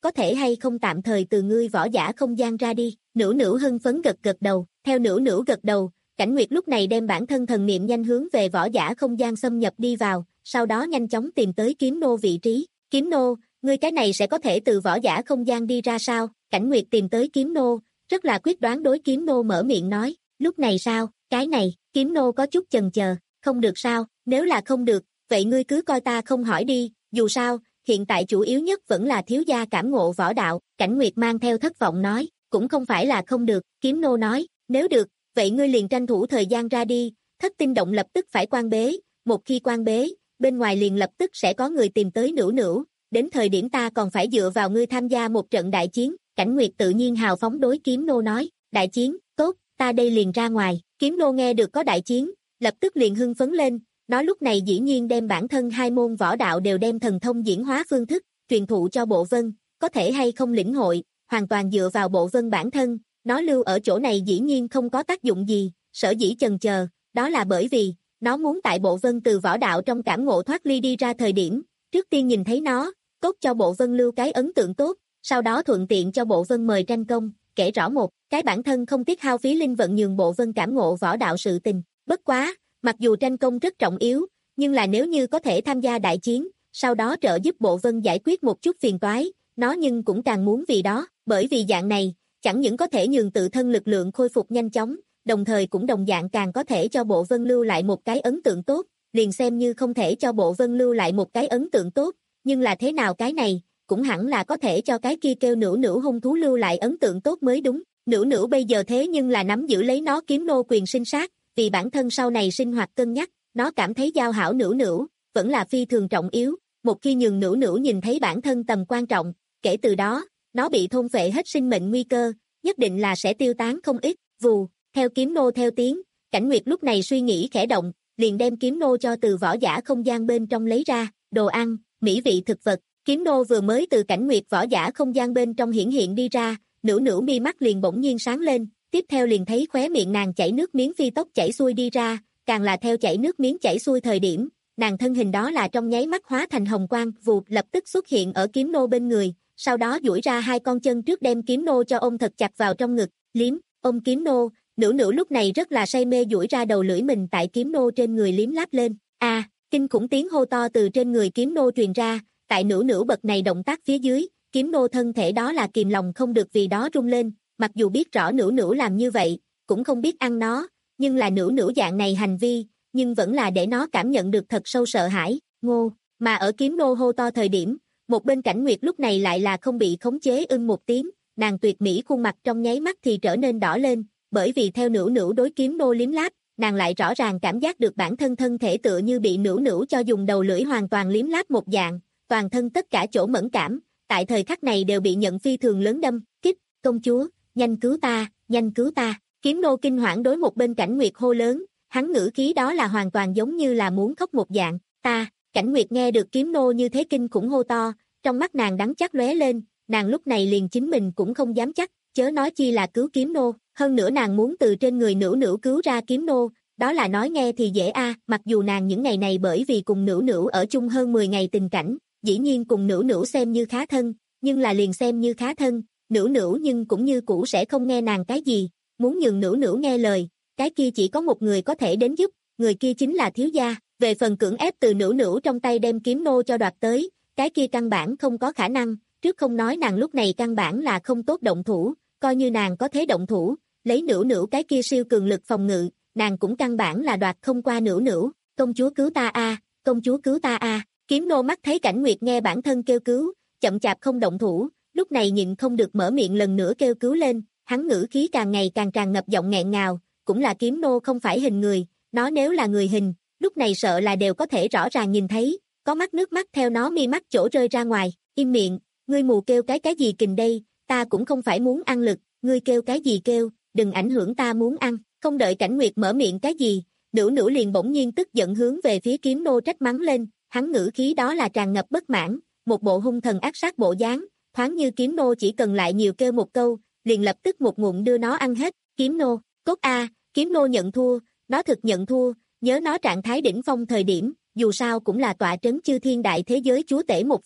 có thể hay không tạm thời từ ngươi võ giả không gian ra đi, Nữu Nữu hưng phấn gật gật đầu, theo Nữu Nữu gật đầu, Cảnh Nguyệt lúc này đem bản thân thần niệm nhanh hướng về võ giả không gian xâm nhập đi vào, sau đó nhanh chóng tìm tới kiếm nô vị trí, kiếm nô, ngươi cái này sẽ có thể từ võ giả không gian đi ra sao, Cảnh Nguyệt tìm tới kiếm nô, rất là quyết đoán đối kiếm nô mở miệng nói, lúc này sao, cái này, kiếm nô có chút chần chờ, không được sao, nếu là không được, vậy ngươi cứ coi ta không hỏi đi, dù sao, hiện tại chủ yếu nhất vẫn là thiếu gia cảm ngộ võ đạo, Cảnh Nguyệt mang theo thất vọng nói, cũng không phải là không được, kiếm nô nói, nếu được, vậy ngươi liền tranh thủ thời gian ra đi, thất tinh động lập tức phải quan bế, một khi quan bế, bên ngoài liền lập tức sẽ có người tìm tới Nữu Nữu, đến thời điểm ta còn phải dựa vào ngươi tham gia một trận đại chiến, Cảnh Nguyệt tự nhiên hào phóng đối kiếm nô nói, đại chiến, tốt, ta đây liền ra ngoài, kiếm nô nghe được có đại chiến, lập tức liền hưng phấn lên, nó lúc này dĩ nhiên đem bản thân hai môn võ đạo đều đem thần thông diễn hóa phương thức, truyền thụ cho Bộ Vân, có thể hay không lĩnh hội, hoàn toàn dựa vào Bộ Vân bản thân, nó lưu ở chỗ này dĩ nhiên không có tác dụng gì, sở dĩ chần chờ, đó là bởi vì, nó muốn tại Bộ Vân từ võ đạo trong cảm ngộ thoát ly đi ra thời điểm, trước tiên nhìn thấy nó, tốt cho Bộ Vân lưu cái ấn tượng tốt, sau đó thuận tiện cho Bộ Vân mời tranh công, kể rõ một, cái bản thân không tiếc hao phí linh vận nhường Bộ Vân cảm ngộ võ đạo sự tình, bất quá, mặc dù tranh công rất trọng yếu, nhưng là nếu như có thể tham gia đại chiến, sau đó trợ giúp Bộ Vân giải quyết một chút phiền toái, nó nhưng cũng càng muốn vì đó, bởi vì dạng này, chẳng những có thể nhường tự thân lực lượng khôi phục nhanh chóng, đồng thời cũng đồng dạng càng có thể cho Bộ Vân lưu lại một cái ấn tượng tốt, liền xem như không thể cho Bộ Vân lưu lại một cái ấn tượng tốt, nhưng là thế nào cái này, cũng hẳn là có thể cho cái kia kêu Nữu Nữu hung thú lưu lại ấn tượng tốt mới đúng, Nữu Nữu bây giờ thế nhưng là nắm giữ lấy nó kiếm nô quyền sinh sát, vì bản thân sau này sinh hoạt cân nhắc, nó cảm thấy giao hảo Nữu Nữu, vẫn là phi thường trọng yếu, một khi nhường Nữu Nữu nhìn thấy bản thân tầm quan trọng, kể từ đó, nó bị thôn phệ hết sinh mệnh nguy cơ, nhất định là sẽ tiêu tán không ít, vù, theo kiếm nô theo tiếng, Cảnh Nguyệt lúc này suy nghĩ khẽ động, liền đem kiếm nô cho từ võ giả không gian bên trong lấy ra, đồ ăn, mỹ vị thực vật, kiếm nô vừa mới từ Cảnh Nguyệt võ giả không gian bên trong hiển hiện đi ra, Nữu Nữu mi mắt liền bỗng nhiên sáng lên, tiếp theo liền thấy khóe miệng nàng chảy nước miếng phi tốc chảy xuôi đi ra, càng là theo chảy nước miếng chảy xuôi thời điểm, nàng thân hình đó là trong nháy mắt hóa thành hồng quang, vụt lập tức xuất hiện ở kiếm nô bên người, sau đó duỗi ra hai con chân trước đem kiếm nô cho ôm thật chặt vào trong ngực, liếm, ôm kiếm nô, Nữu Nữu lúc này rất là say mê duỗi ra đầu lưỡi mình tại kiếm nô trên người liếm láp lên, a, à, kinh khủng tiếng hô to từ trên người kiếm nô truyền ra, tại Nữu Nữu bậc này động tác phía dưới, kiếm nô thân thể đó là kìm lòng không được vì đó rung lên, mặc dù biết rõ Nữu Nữu làm như vậy, cũng không biết ăn nó, nhưng là Nữu Nữu dạng này hành vi, nhưng vẫn là để nó cảm nhận được thật sâu sợ hãi, ngô, mà ở kiếm nô hô to thời điểm, một bên Cảnh Nguyệt lúc này lại là không bị khống chế ưng một tiếng, nàng tuyệt mỹ khuôn mặt trong nháy mắt thì trở nên đỏ lên, bởi vì theo Nữu Nữu đối kiếm nô liếm láp, nàng lại rõ ràng cảm giác được bản thân thân thể tựa như bị Nữu Nữu cho dùng đầu lưỡi hoàn toàn liếm láp một dạng, toàn thân tất cả chỗ mẫn cảm, tại thời khắc này đều bị nhận phi thường lớn đâm, kích, công chúa, nhanh cứu ta, nhanh cứu ta, kiếm nô kinh hoảng đối một bên Cảnh Nguyệt hô lớn, hắn ngữ khí đó là hoàn toàn giống như là muốn khóc một dạng, ta, Cảnh Nguyệt nghe được kiếm nô như thế kinh khủng hô to, trong mắt nàng đắng chát lóe lên, nàng lúc này liền chính mình cũng không dám chắc, chớ nói chi là cứu kiếm nô, hơn nữa nàng muốn từ trên người Nữu Nữu cứu ra kiếm nô, đó là nói nghe thì dễ a, mặc dù nàng những ngày này bởi vì cùng Nữu Nữu ở chung hơn mười ngày tình cảnh, dĩ nhiên cùng Nữu Nữu xem như khá thân, nhưng là liền xem như khá thân, Nữu Nữu nhưng cũng như cũ sẽ không nghe nàng cái gì, muốn nhường Nữu Nữu nghe lời, cái kia chỉ có một người có thể đến giúp, người kia chính là thiếu gia, về phần cưỡng ép từ Nữu Nữu trong tay đem kiếm nô cho đoạt tới, cái kia căn bản không có khả năng, trước không nói nàng lúc này căn bản là không tốt động thủ, coi như nàng có thế động thủ, lấy Nữu Nữu cái kia siêu cường lực phòng ngự, nàng cũng căn bản là đoạt không qua Nữu Nữu, công chúa cứu ta a, công chúa cứu ta a, kiếm nô mắt thấy Cảnh Nguyệt nghe bản thân kêu cứu, chậm chạp không động thủ, lúc này nhịn không được mở miệng lần nữa kêu cứu lên, hắn ngữ khí càng ngày càng tràn ngập giọng nghẹn ngào, cũng là kiếm nô không phải hình người, nó nếu là người hình, lúc này sợ là đều có thể rõ ràng nhìn thấy, có mắt nước mắt theo nó mi mắt chỗ rơi ra ngoài, im miệng, ngươi mù kêu cái cái gì kình đây, ta cũng không phải muốn ăn lực, ngươi kêu cái gì kêu, đừng ảnh hưởng ta muốn ăn, không đợi Cảnh Nguyệt mở miệng cái gì, Nữu Nữu liền bỗng nhiên tức giận hướng về phía kiếm nô trách mắng lên, hắn ngữ khí đó là tràn ngập bất mãn, một bộ hung thần ác sát bộ dáng, thoáng như kiếm nô chỉ cần lại nhiều kêu một câu, liền lập tức một ngụm đưa nó ăn hết, kiếm nô, cốt a, kiếm nô nhận thua, nó thực nhận thua, nhớ nó trạng thái đỉnh phong thời điểm, dù sao cũng là tọa trấn chư thiên đại thế giới chúa tể một phương,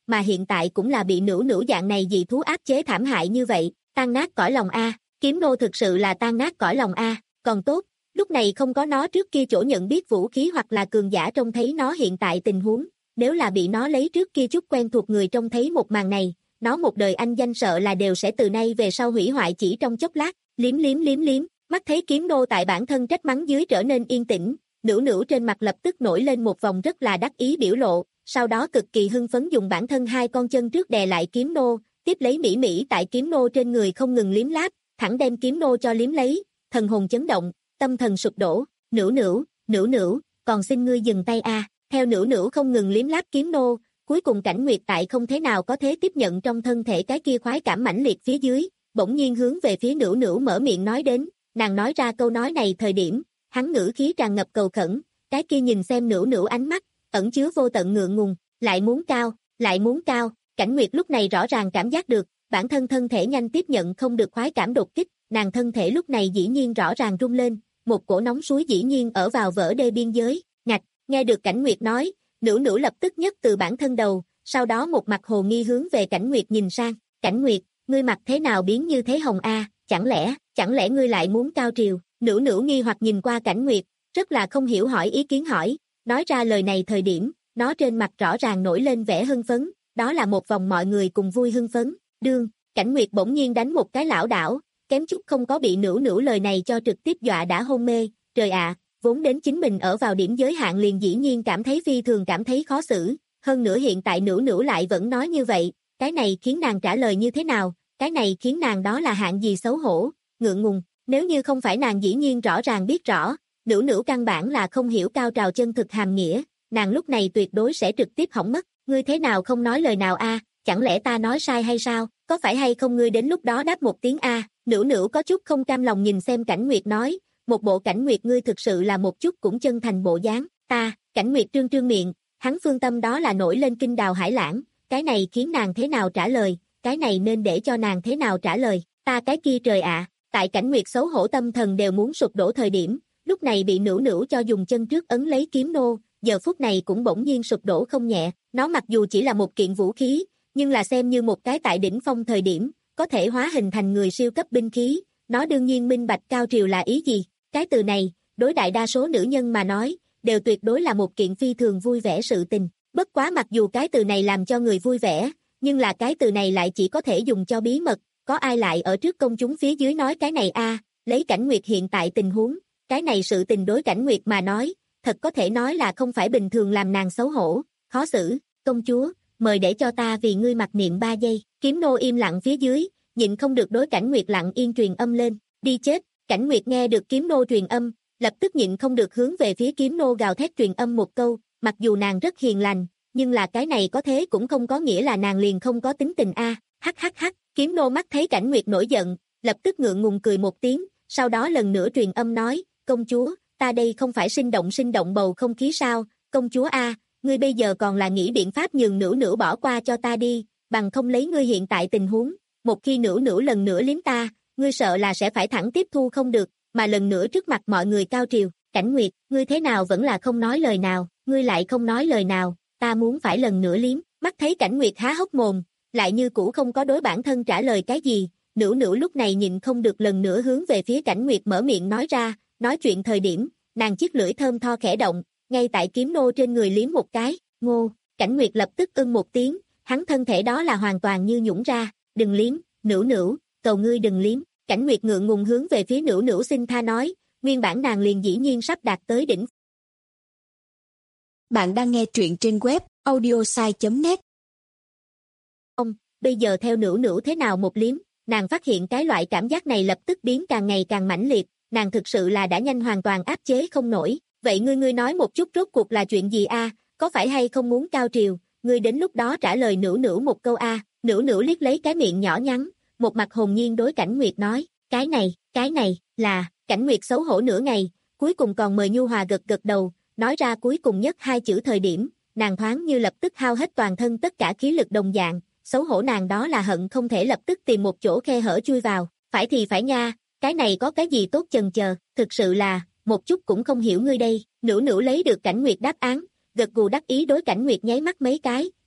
mà hiện tại cũng là bị nữ nữ dạng này dị thú áp chế thảm hại như vậy, tan nát cõi lòng a, kiếm nô thực sự là tan nát cõi lòng a, còn tốt, lúc này không có nó trước kia chỗ nhận biết vũ khí hoặc là cường giả trông thấy nó hiện tại tình huống, nếu là bị nó lấy trước kia chút quen thuộc người trông thấy một màn này, nó một đời anh danh sợ là đều sẽ từ nay về sau hủy hoại chỉ trong chốc lát, liếm liếm liếm liếm, mắt thấy kiếm nô tại bản thân trách mắng dưới trở nên yên tĩnh, nữu nữu trên mặt lập tức nổi lên một vòng rất là đắc ý biểu lộ, sau đó cực kỳ hưng phấn dùng bản thân hai con chân trước đè lại kiếm nô, tiếp lấy mỹ mỹ tại kiếm nô trên người không ngừng liếm láp, thẳng đem kiếm nô cho liếm lấy, thần hồn chấn động, tâm thần sụp đổ, nữu nữu, nữu nữu, còn xin ngươi dừng tay a. Theo nữu nữu không ngừng liếm láp kiếm nô, cuối cùng Cảnh Nguyệt tại không thế nào có thế tiếp nhận trong thân thể cái kia khoái cảm mãnh liệt phía dưới, bỗng nhiên hướng về phía nữu nữu mở miệng nói đến, nàng nói ra câu nói này thời điểm, hắn ngữ khí tràn ngập cầu khẩn, cái kia nhìn xem nữu nữu ánh mắt, ẩn chứa vô tận ngượng ngùng, lại muốn cao, lại muốn cao, Cảnh Nguyệt lúc này rõ ràng cảm giác được, bản thân thân thể nhanh tiếp nhận không được khoái cảm đột kích, nàng thân thể lúc này dĩ nhiên rõ ràng rung lên, một cổ nóng suối dĩ nhiên ở vào vỡ đê biên giới, ngạch, nghe được Cảnh Nguyệt nói, nữu nữu lập tức nhấc từ bản thân đầu, sau đó một mặt hồ nghi hướng về Cảnh Nguyệt nhìn sang, Cảnh Nguyệt, ngươi mặt thế nào biến như thế hồng a, chẳng lẽ, chẳng lẽ ngươi lại muốn cao triều, nữu nữu nghi hoặc nhìn qua Cảnh Nguyệt, rất là không hiểu hỏi ý kiến hỏi, nói ra lời này thời điểm, nó trên mặt rõ ràng nổi lên vẻ hưng phấn, đó là một vòng mọi người cùng vui hưng phấn, đương, Cảnh Nguyệt bỗng nhiên đánh một cái lảo đảo, kém chút không có bị nữu nữu lời này cho trực tiếp dọa đã hôn mê, trời ạ, vốn đến chính mình ở vào điểm giới hạn liền dĩ nhiên cảm thấy phi thường cảm thấy khó xử, hơn nữa hiện tại nữu nữu lại vẫn nói như vậy, cái này khiến nàng trả lời như thế nào, cái này khiến nàng đó là hạng gì xấu hổ, ngượng ngùng, nếu như không phải nàng dĩ nhiên rõ ràng biết rõ, nữu nữu căn bản là không hiểu cao trào chân thực hàm nghĩa, nàng lúc này tuyệt đối sẽ trực tiếp hỏng mất, ngươi thế nào không nói lời nào a, chẳng lẽ ta nói sai hay sao, có phải hay không ngươi đến lúc đó đáp một tiếng a, nữu nữu có chút không cam lòng nhìn xem Cảnh Nguyệt nói, một bộ Cảnh Nguyệt ngươi thực sự là một chút cũng chân thành bộ dáng, ta, Cảnh Nguyệt trương trương miệng, hắn phương tâm đó là nổi lên kinh đào hải lãng, cái này khiến nàng thế nào trả lời, cái này nên để cho nàng thế nào trả lời, ta cái kia trời ạ, tại Cảnh Nguyệt xấu hổ tâm thần đều muốn sụp đổ thời điểm, lúc này bị nữu nữu cho dùng chân trước ấn lấy kiếm nô, giờ phút này cũng bỗng nhiên sụp đổ không nhẹ, nó mặc dù chỉ là một kiện vũ khí, nhưng là xem như một cái tại đỉnh phong thời điểm, có thể hóa hình thành người siêu cấp binh khí, nó đương nhiên minh bạch cao triều là ý gì, cái từ này, đối đại đa số nữ nhân mà nói, đều tuyệt đối là một kiện phi thường vui vẻ sự tình, bất quá mặc dù cái từ này làm cho người vui vẻ, nhưng là cái từ này lại chỉ có thể dùng cho bí mật, có ai lại ở trước công chúng phía dưới nói cái này a, lấy Cảnh Nguyệt hiện tại tình huống, cái này sự tình đối Cảnh Nguyệt mà nói, thật có thể nói là không phải bình thường làm nàng xấu hổ, khó xử, công chúa, mời để cho ta vì ngươi mặc niệm ba giây, kiếm nô im lặng phía dưới, nhịn không được đối Cảnh Nguyệt lặng yên truyền âm lên, đi chết, Cảnh Nguyệt nghe được kiếm nô truyền âm, lập tức nhịn không được hướng về phía kiếm nô gào thét truyền âm một câu, mặc dù nàng rất hiền lành, nhưng là cái này có thế cũng không có nghĩa là nàng liền không có tính tình a, hắc hắc hắc, kiếm nô mắt thấy Cảnh Nguyệt nổi giận, lập tức ngượng ngùng cười một tiếng, sau đó lần nữa truyền âm nói, công chúa, ta đây không phải sinh động sinh động bầu không khí sao, công chúa a, ngươi bây giờ còn là nghĩ biện pháp nhường nữu nữu bỏ qua cho ta đi, bằng không lấy ngươi hiện tại tình huống, một khi nữu nữu lần nữa liếm ta, ngươi sợ là sẽ phải thẳng tiếp thu không được, mà lần nữa trước mặt mọi người cao triều, Cảnh Nguyệt, ngươi thế nào vẫn là không nói lời nào, ngươi lại không nói lời nào, ta muốn phải lần nữa liếm, mắt thấy Cảnh Nguyệt há hốc mồm, lại như cũ không có đối bản thân trả lời cái gì, nữu nữu lúc này nhịn không được lần nữa hướng về phía Cảnh Nguyệt mở miệng nói ra, nói chuyện thời điểm, nàng chiếc lưỡi thơm tho khẽ động, ngay tại kiếm nô trên người liếm một cái, ngô, Cảnh Nguyệt lập tức ưng một tiếng, hắn thân thể đó là hoàn toàn như nhũn ra, đừng liếm, nữu nữu, cầu ngươi đừng liếm, Cảnh Nguyệt ngượng ngùng hướng về phía nữu nữu xin tha nói, nguyên bản nàng liền dĩ nhiên sắp đạt tới đỉnh. Bạn đang nghe truyện trên web audiosai chấm net. Ông, bây giờ theo nữu nữu thế nào một liếm, nàng phát hiện cái loại cảm giác này lập tức biến càng ngày càng mãnh liệt, nàng thực sự là đã nhanh hoàn toàn áp chế không nổi, vậy ngươi ngươi nói một chút rốt cuộc là chuyện gì a, có phải hay không muốn cao triều, ngươi đến lúc đó trả lời nữu nữu một câu a, nữu nữu liếc lấy cái miệng nhỏ nhắn, một mặt hồn nhiên đối Cảnh Nguyệt nói, cái này, cái này, là, Cảnh Nguyệt xấu hổ nửa ngày, cuối cùng còn mời nhu hòa gật gật đầu, nói ra cuối cùng nhất hai chữ thời điểm, nàng thoáng như lập tức hao hết toàn thân tất cả khí lực đồng dạng, xấu hổ nàng đó là hận không thể lập tức tìm một chỗ khe hở chui vào, phải thì phải nha, cái này có cái gì tốt chần chờ, thực sự là, một chút cũng không hiểu ngươi đây, nữu nữu lấy được Cảnh Nguyệt đáp án, gật gù đắc ý đối Cảnh Nguyệt nháy mắt mấy cái,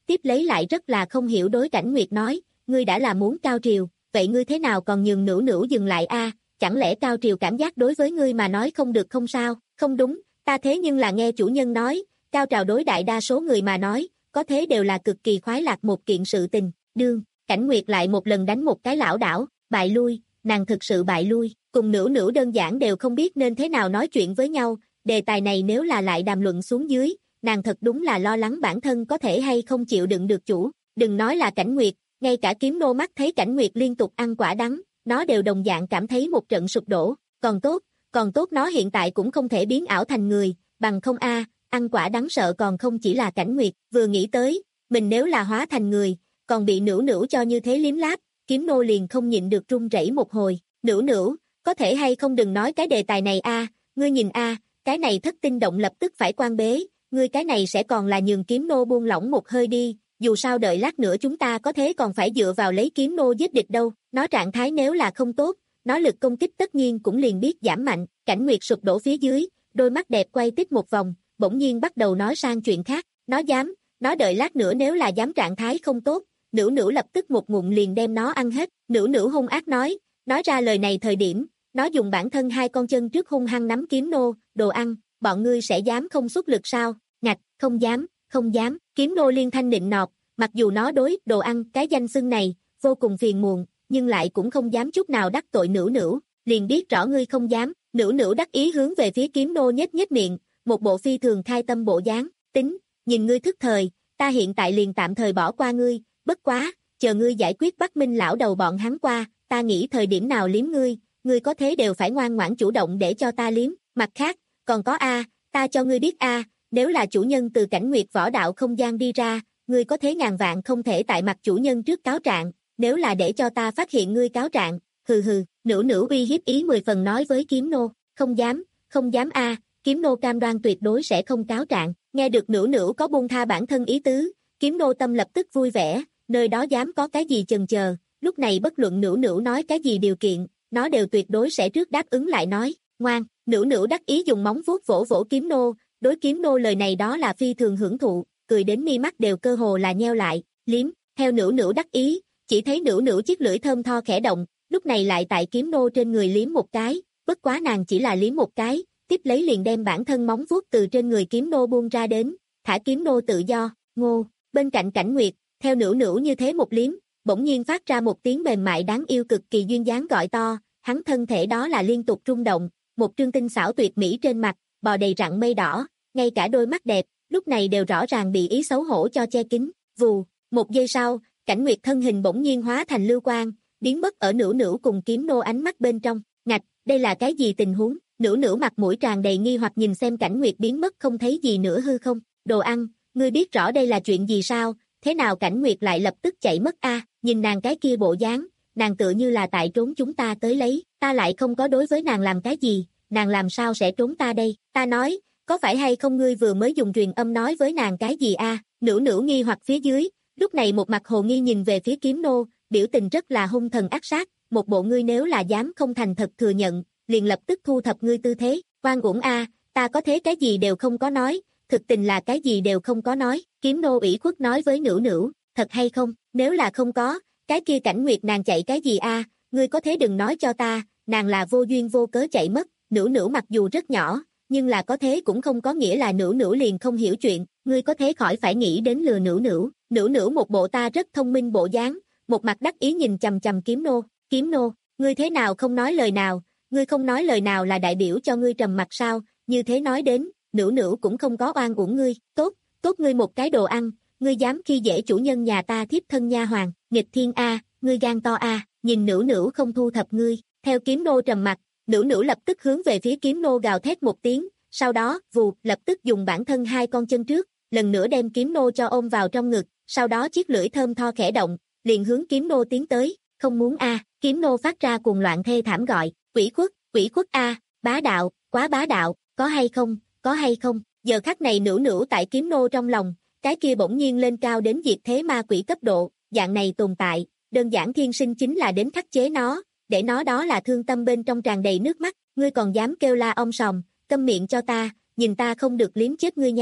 tiếp lấy lại rất là không hiểu đối Cảnh Nguyệt nói, ngươi đã là muốn cao triều, vậy ngươi thế nào còn nhường Nữu Nữu dừng lại a? Chẳng lẽ cao triều cảm giác đối với ngươi mà nói không được không sao? Không đúng, ta thế nhưng là nghe chủ nhân nói, cao trào đối đại đa số người mà nói, có thế đều là cực kỳ khoái lạc một kiện sự tình. Đương, Cảnh Nguyệt lại một lần đánh một cái lảo đảo, bại lui, nàng thực sự bại lui, cùng Nữu Nữu đơn giản đều không biết nên thế nào nói chuyện với nhau, đề tài này nếu là lại đàm luận xuống dưới, nàng thật đúng là lo lắng bản thân có thể hay không chịu đựng được chủ, đừng nói là Cảnh Nguyệt, ngay cả Kiếm Nô mắt thấy Cảnh Nguyệt liên tục ăn quả đắng, nó đều đồng dạng cảm thấy một trận sụp đổ, còn tốt, còn tốt nó hiện tại cũng không thể biến ảo thành người, bằng không a, ăn quả đắng sợ còn không chỉ là Cảnh Nguyệt, vừa nghĩ tới, mình nếu là hóa thành người, còn bị Nữu Nữu cho như thế liếm láp, Kiếm Nô liền không nhịn được run rẩy một hồi, Nữu Nữu, có thể hay không đừng nói cái đề tài này a, ngươi nhìn a, cái này thất tinh động lập tức phải quan bế, ngươi cái này sẽ còn là nhường Kiếm Nô buông lỏng một hơi đi, dù sao đợi lát nữa chúng ta có thế còn phải dựa vào lấy Kiếm Nô giết địch đâu, nó trạng thái nếu là không tốt, nó lực công kích tất nhiên cũng liền biết giảm mạnh, Cảnh Nguyệt sụp đổ phía dưới, đôi mắt đẹp quay tít một vòng, bỗng nhiên bắt đầu nói sang chuyện khác, nó dám, nó đợi lát nữa nếu là dám trạng thái không tốt, Nữu Nữu lập tức một ngụm liền đem nó ăn hết, Nữu Nữu hung ác nói, nói ra lời này thời điểm, nó dùng bản thân hai con chân trước hung hăng nắm Kiếm Nô, đồ ăn, bọn ngươi sẽ dám không xuất lực sao, ngạch, không dám, không dám, Kiếm Nô liên thanh nịnh nọt, mặc dù nó đối đồ ăn cái danh xưng này, vô cùng phiền muộn, nhưng lại cũng không dám chút nào đắc tội Nữu Nữu, liền biết rõ ngươi không dám, Nữu Nữu đắc ý hướng về phía Kiếm Nô nhếch nhếch miệng, một bộ phi thường khai tâm bộ dáng, tính, nhìn ngươi thức thời, ta hiện tại liền tạm thời bỏ qua ngươi, bất quá, chờ ngươi giải quyết Bắc Minh lão đầu bọn hắn qua, ta nghĩ thời điểm nào liếm ngươi, ngươi có thế đều phải ngoan ngoãn chủ động để cho ta liếm, mặt khác, còn có a, ta cho ngươi biết a, nếu là chủ nhân từ Cảnh Nguyệt võ đạo không gian đi ra, ngươi có thế ngàn vạn không thể tại mặt chủ nhân trước cáo trạng, nếu là để cho ta phát hiện ngươi cáo trạng, hừ hừ, Nữu Nữu uy hiếp ý mười phần nói với Kiếm Nô, không dám, không dám a, Kiếm Nô cam đoan tuyệt đối sẽ không cáo trạng, nghe được Nữu Nữu có buông tha bản thân ý tứ, Kiếm Nô tâm lập tức vui vẻ, nơi đó dám có cái gì chần chờ, lúc này bất luận Nữu Nữu nói cái gì điều kiện, nó đều tuyệt đối sẽ trước đáp ứng lại nói, ngoan, Nữu Nữu đắc ý dùng móng vuốt vỗ vỗ Kiếm Nô, đối Kiếm Nô lời này đó là phi thường hưởng thụ, cười đến mi mắt đều cơ hồ là nheo lại, liếm, theo Nữu Nữu đắc ý, chỉ thấy Nữu Nữu chiếc lưỡi thơm tho khẽ động, lúc này lại tại Kiếm Nô trên người liếm một cái, bất quá nàng chỉ là liếm một cái, tiếp lấy liền đem bản thân móng vuốt từ trên người Kiếm Nô buông ra đến, thả Kiếm Nô tự do, ngô, bên cạnh Cảnh Nguyệt, theo Nữu Nữu như thế một liếm, bỗng nhiên phát ra một tiếng mềm mại đáng yêu cực kỳ duyên dáng gọi to, hắn thân thể đó là liên tục rung động, một trương tinh xảo tuyệt mỹ trên mặt, bò đầy rặng mây đỏ, ngay cả đôi mắt đẹp, lúc này đều rõ ràng bị ý xấu hổ cho che kín, vù, một giây sau, Cảnh Nguyệt thân hình bỗng nhiên hóa thành lưu quang, biến mất ở Nữu Nữu cùng Kiếm Nô ánh mắt bên trong, ngạch, đây là cái gì tình huống, Nữu Nữu mặt mũi tràn đầy nghi hoặc nhìn xem Cảnh Nguyệt biến mất không thấy gì nữa hư không, đồ ăn, ngươi biết rõ đây là chuyện gì sao, thế nào Cảnh Nguyệt lại lập tức chạy mất a, nhìn nàng cái kia bộ dáng, nàng tựa như là tại trốn chúng ta tới lấy, ta lại không có đối với nàng làm cái gì, nàng làm sao sẽ trốn ta đây, ta nói, có phải hay không ngươi vừa mới dùng truyền âm nói với nàng cái gì a, Nữu Nữu nghi hoặc phía dưới, lúc này một mặt hồ nghi nhìn về phía Kiếm Nô, biểu tình rất là hung thần ác sát, một bộ ngươi nếu là dám không thành thật thừa nhận, liền lập tức thu thập ngươi tư thế, oan uổng a, ta có thế cái gì đều không có nói, thực tình là cái gì đều không có nói, Kiếm Nô ủy khuất nói với Nữu Nữu, thật hay không, nếu là không có, cái kia Cảnh Nguyệt nàng chạy cái gì a, ngươi có thế đừng nói cho ta, nàng là vô duyên vô cớ chạy mất, Nữu Nữu mặc dù rất nhỏ, nhưng là có thế cũng không có nghĩa là Nữu Nữu liền không hiểu chuyện, ngươi có thế khỏi phải nghĩ đến lừa Nữu Nữu, Nữu Nữu một bộ ta rất thông minh bộ dáng, một mặt đắc ý nhìn chằm chằm Kiếm Nô, Kiếm Nô, ngươi thế nào không nói lời nào, ngươi không nói lời nào là đại biểu cho ngươi trầm mặt sao, như thế nói đến, Nữu Nữu cũng không có oan uổng ngươi, tốt, tốt ngươi một cái đồ ăn, ngươi dám khi dễ chủ nhân nhà ta thiếp thân nha hoàng, nghịch thiên a, ngươi gan to a, nhìn Nữu Nữu không thu thập ngươi, theo Kiếm Nô trầm mặt, Nữu Nữu lập tức hướng về phía Kiếm Nô gào thét một tiếng, sau đó, vù, lập tức dùng bản thân hai con chân trước, lần nữa đem Kiếm Nô cho ôm vào trong ngực, sau đó chiếc lưỡi thơm tho khẽ động, liền hướng Kiếm Nô tiến tới, không muốn a, Kiếm Nô phát ra cuồng loạn thê thảm gọi, ủy khuất, ủy khuất a, bá đạo, quá bá đạo, có hay không, có hay không, giờ khắc này Nữu Nữu tại Kiếm Nô trong lòng, cái kia bỗng nhiên lên cao đến diệt thế ma quỷ cấp độ, dạng này tồn tại, đơn giản thiên sinh chính là đến khắc chế nó, để nó đó là thương tâm bên trong tràn đầy nước mắt, ngươi còn dám kêu la om sòm, câm miệng cho ta, nhìn ta không được liếm chết ngươi nha,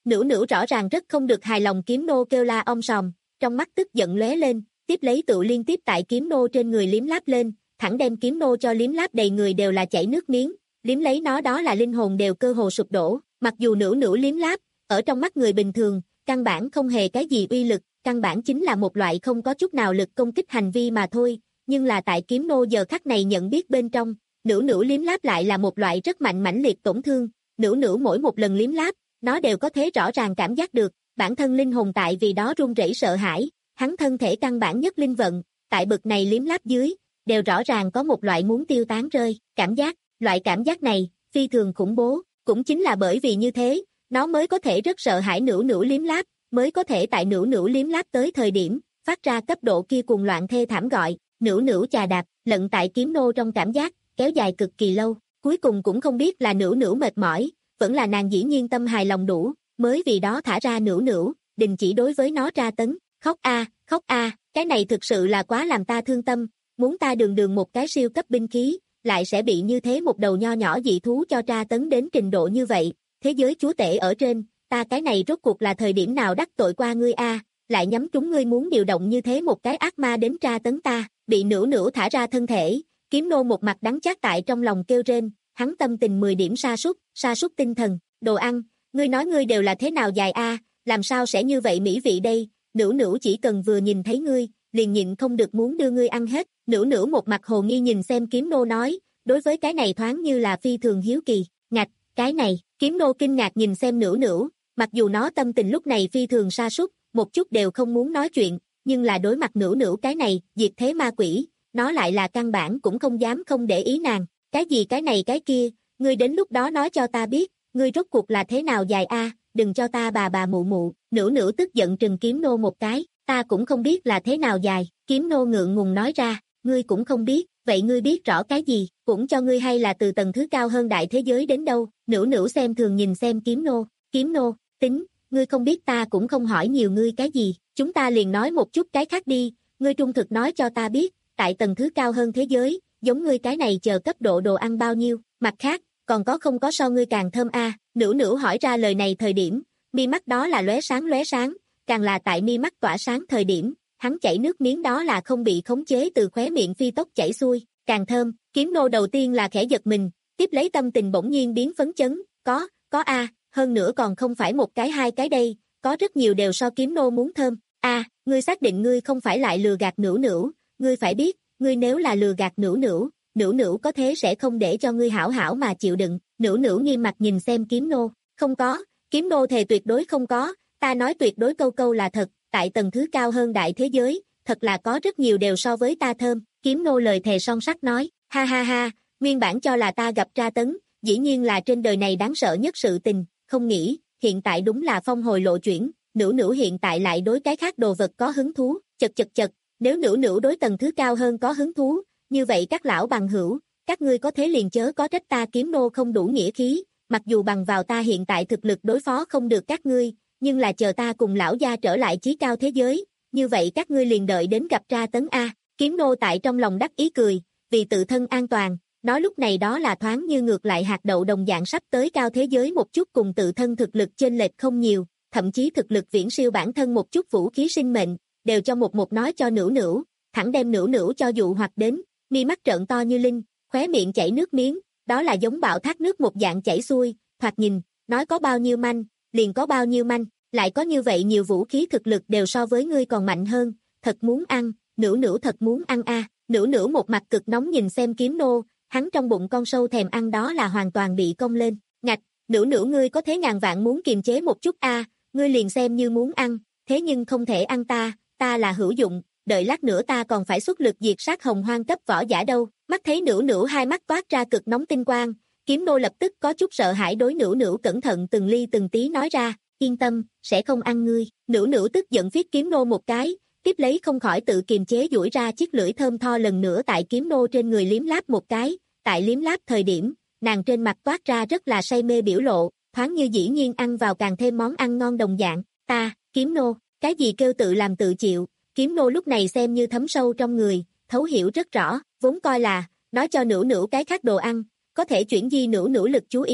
Nữu Nữu rõ ràng rất không được hài lòng kiếm nô kêu la om sòm, trong mắt tức giận lóe lên, tiếp lấy tự liên tiếp tại kiếm nô trên người liếm láp lên, thẳng đem kiếm nô cho liếm láp đầy người đều là chảy nước miếng, liếm lấy nó đó là linh hồn đều cơ hồ sụp đổ, mặc dù Nữu Nữu liếm láp, ở trong mắt người bình thường, căn bản không hề cái gì uy lực, căn bản chính là một loại không có chút nào lực công kích hành vi mà thôi, nhưng là tại kiếm nô giờ khắc này nhận biết bên trong, Nữu Nữu liếm láp lại là một loại rất mạnh mãnh liệt tổn thương, Nữu Nữu mỗi một lần liếm láp, nó đều có thể rõ ràng cảm giác được, bản thân linh hồn tại vì đó run rẩy sợ hãi, hắn thân thể căn bản nhất linh vận, tại bực này liếm láp dưới, đều rõ ràng có một loại muốn tiêu tán rơi, cảm giác, loại cảm giác này, phi thường khủng bố, cũng chính là bởi vì như thế, nó mới có thể rất sợ hãi Nữu Nữu liếm láp, mới có thể tại Nữu Nữu liếm láp tới thời điểm, phát ra cấp độ kia cuồng loạn thê thảm gọi, Nữu Nữu chà đạp, lận tại kiếm nô trong cảm giác, kéo dài cực kỳ lâu, cuối cùng cũng không biết là Nữu Nữu mệt mỏi, vẫn là nàng dĩ nhiên tâm hài lòng đủ, mới vì đó thả ra Nữu Nữu, đình chỉ đối với nó tra tấn, khóc a, khóc a, cái này thực sự là quá làm ta thương tâm, muốn ta đường đường một cái siêu cấp binh khí, lại sẽ bị như thế một đầu nho nhỏ dị thú cho tra tấn đến trình độ như vậy, thế giới chúa tể ở trên, ta cái này rốt cuộc là thời điểm nào đắc tội qua ngươi a, lại nhắm trúng ngươi muốn điều động như thế một cái ác ma đến tra tấn ta, bị Nữu Nữu thả ra thân thể, kiếm nô một mặt đắng chát tại trong lòng kêu rên, hắn tâm tình mười điểm sa sút, sa sút tinh thần, đồ ăn, ngươi nói ngươi đều là thế nào dài a, làm sao sẽ như vậy mỹ vị đây, Nữu Nữu chỉ cần vừa nhìn thấy ngươi, liền nhịn không được muốn đưa ngươi ăn hết, Nữu Nữu một mặt hồ nghi nhìn xem kiếm nô nói, đối với cái này thoáng như là phi thường hiếu kỳ, ngạch, cái này, kiếm nô kinh ngạc nhìn xem Nữu Nữu, mặc dù nó tâm tình lúc này phi thường sa sút, một chút đều không muốn nói chuyện, nhưng là đối mặt Nữu Nữu cái này, diệt thế ma quỷ, nó lại là căn bản cũng không dám không để ý nàng, cái gì cái này cái kia, ngươi đến lúc đó nói cho ta biết, ngươi rốt cuộc là thế nào dài a, đừng cho ta bà bà mụ mụ, Nữu Nữu tức giận trừng kiếm nô một cái, ta cũng không biết là thế nào dài, kiếm nô ngượng ngùng nói ra, ngươi cũng không biết, vậy ngươi biết rõ cái gì, cũng cho ngươi hay là từ tầng thứ cao hơn đại thế giới đến đâu, Nữu Nữu xem thường nhìn xem kiếm nô, kiếm nô, tính, ngươi không biết ta cũng không hỏi nhiều ngươi cái gì, chúng ta liền nói một chút cái khác đi, ngươi trung thực nói cho ta biết, tại tầng thứ cao hơn thế giới, giống ngươi cái này chờ cấp độ đồ ăn bao nhiêu, mặt khác, còn có không có so ngươi càng thơm a, Nữu Nữu hỏi ra lời này thời điểm, mi mắt đó là lóe sáng lóe sáng, càng là tại mi mắt tỏa sáng thời điểm, hắn chảy nước miếng đó là không bị khống chế từ khóe miệng phi tốc chảy xuôi, càng thơm, kiếm nô đầu tiên là khẽ giật mình, tiếp lấy tâm tình bỗng nhiên biến phấn chấn, có, có a, hơn nữa còn không phải một cái hai cái đây, có rất nhiều đều so kiếm nô muốn thơm, a, ngươi xác định ngươi không phải lại lừa gạt Nữu Nữu, ngươi phải biết, ngươi nếu là lừa gạt Nữu Nữu, Nữu Nữu có thế sẽ không để cho ngươi hảo hảo mà chịu đựng, Nữu Nữu nghiêm mặt nhìn xem kiếm nô, không có, kiếm nô thề tuyệt đối không có, ta nói tuyệt đối câu câu là thật, tại tầng thứ cao hơn đại thế giới, thật là có rất nhiều đều so với ta thơm, kiếm nô lời thề son sắt nói, ha ha ha, nguyên bản cho là ta gặp tra tấn, dĩ nhiên là trên đời này đáng sợ nhất sự tình, không nghĩ, hiện tại đúng là phong hồi lộ chuyển, Nữu Nữu hiện tại lại đối cái khác đồ vật có hứng thú, chật chật chật, nếu Nữu Nữu đối tầng thứ cao hơn có hứng thú, như vậy các lão bằng hữu, các ngươi có thế liền chớ có trách ta kiếm nô không đủ nghĩa khí, mặc dù bằng vào ta hiện tại thực lực đối phó không được các ngươi, nhưng là chờ ta cùng lão gia trở lại chí cao thế giới, như vậy các ngươi liền đợi đến gặp tra tấn a. Kiếm nô tại trong lòng đắc ý cười, vì tự thân an toàn, nói lúc này đó là thoáng như ngược lại hạt đậu đồng dạng sắp tới cao thế giới một chút cùng tự thân thực lực chênh lệch không nhiều, thậm chí thực lực viễn siêu bản thân một chút vũ khí sinh mệnh, đều cho một một nói cho Nữu Nữu, thẳng đem Nữu Nữu cho dụ hoặc đến, mi mắt trợn to như linh, khóe miệng chảy nước miếng, đó là giống bạo thác nước một dạng chảy xuôi, thoạt nhìn, nói có bao nhiêu manh, liền có bao nhiêu manh, lại có như vậy nhiều vũ khí thực lực đều so với ngươi còn mạnh hơn, thật muốn ăn, Nữu Nữu thật muốn ăn a. Nữu Nữu một mặt cực nóng nhìn xem kiếm nô, hắn trong bụng con sâu thèm ăn đó là hoàn toàn bị cong lên, ngạch, Nữu Nữu ngươi có thế ngàn vạn muốn kiềm chế một chút a, ngươi liền xem như muốn ăn, thế nhưng không thể ăn ta, ta là hữu dụng, đợi lát nữa ta còn phải xuất lực diệt sát hồng hoang cấp võ giả đâu. Mắt thấy Nữu Nữu hai mắt toát ra cực nóng tinh quang, kiếm nô lập tức có chút sợ hãi đối Nữu Nữu cẩn thận từng ly từng tí nói ra, yên tâm, sẽ không ăn ngươi. Nữu Nữu tức giận phiết kiếm nô một cái, tiếp lấy không khỏi tự kiềm chế duỗi ra chiếc lưỡi thơm tho lần nữa tại kiếm nô trên người liếm láp một cái, tại liếm láp thời điểm, nàng trên mặt toát ra rất là say mê biểu lộ, thoáng như dĩ nhiên ăn vào càng thêm món ăn ngon đồng dạng, ta, kiếm nô, cái gì kêu tự làm tự chịu, kiếm nô lúc này xem như thấm sâu trong người, thấu hiểu rất rõ, vốn coi là, nói cho Nữu Nữu cái khác đồ ăn, có thể chuyển di Nữu Nữu lực chú ý,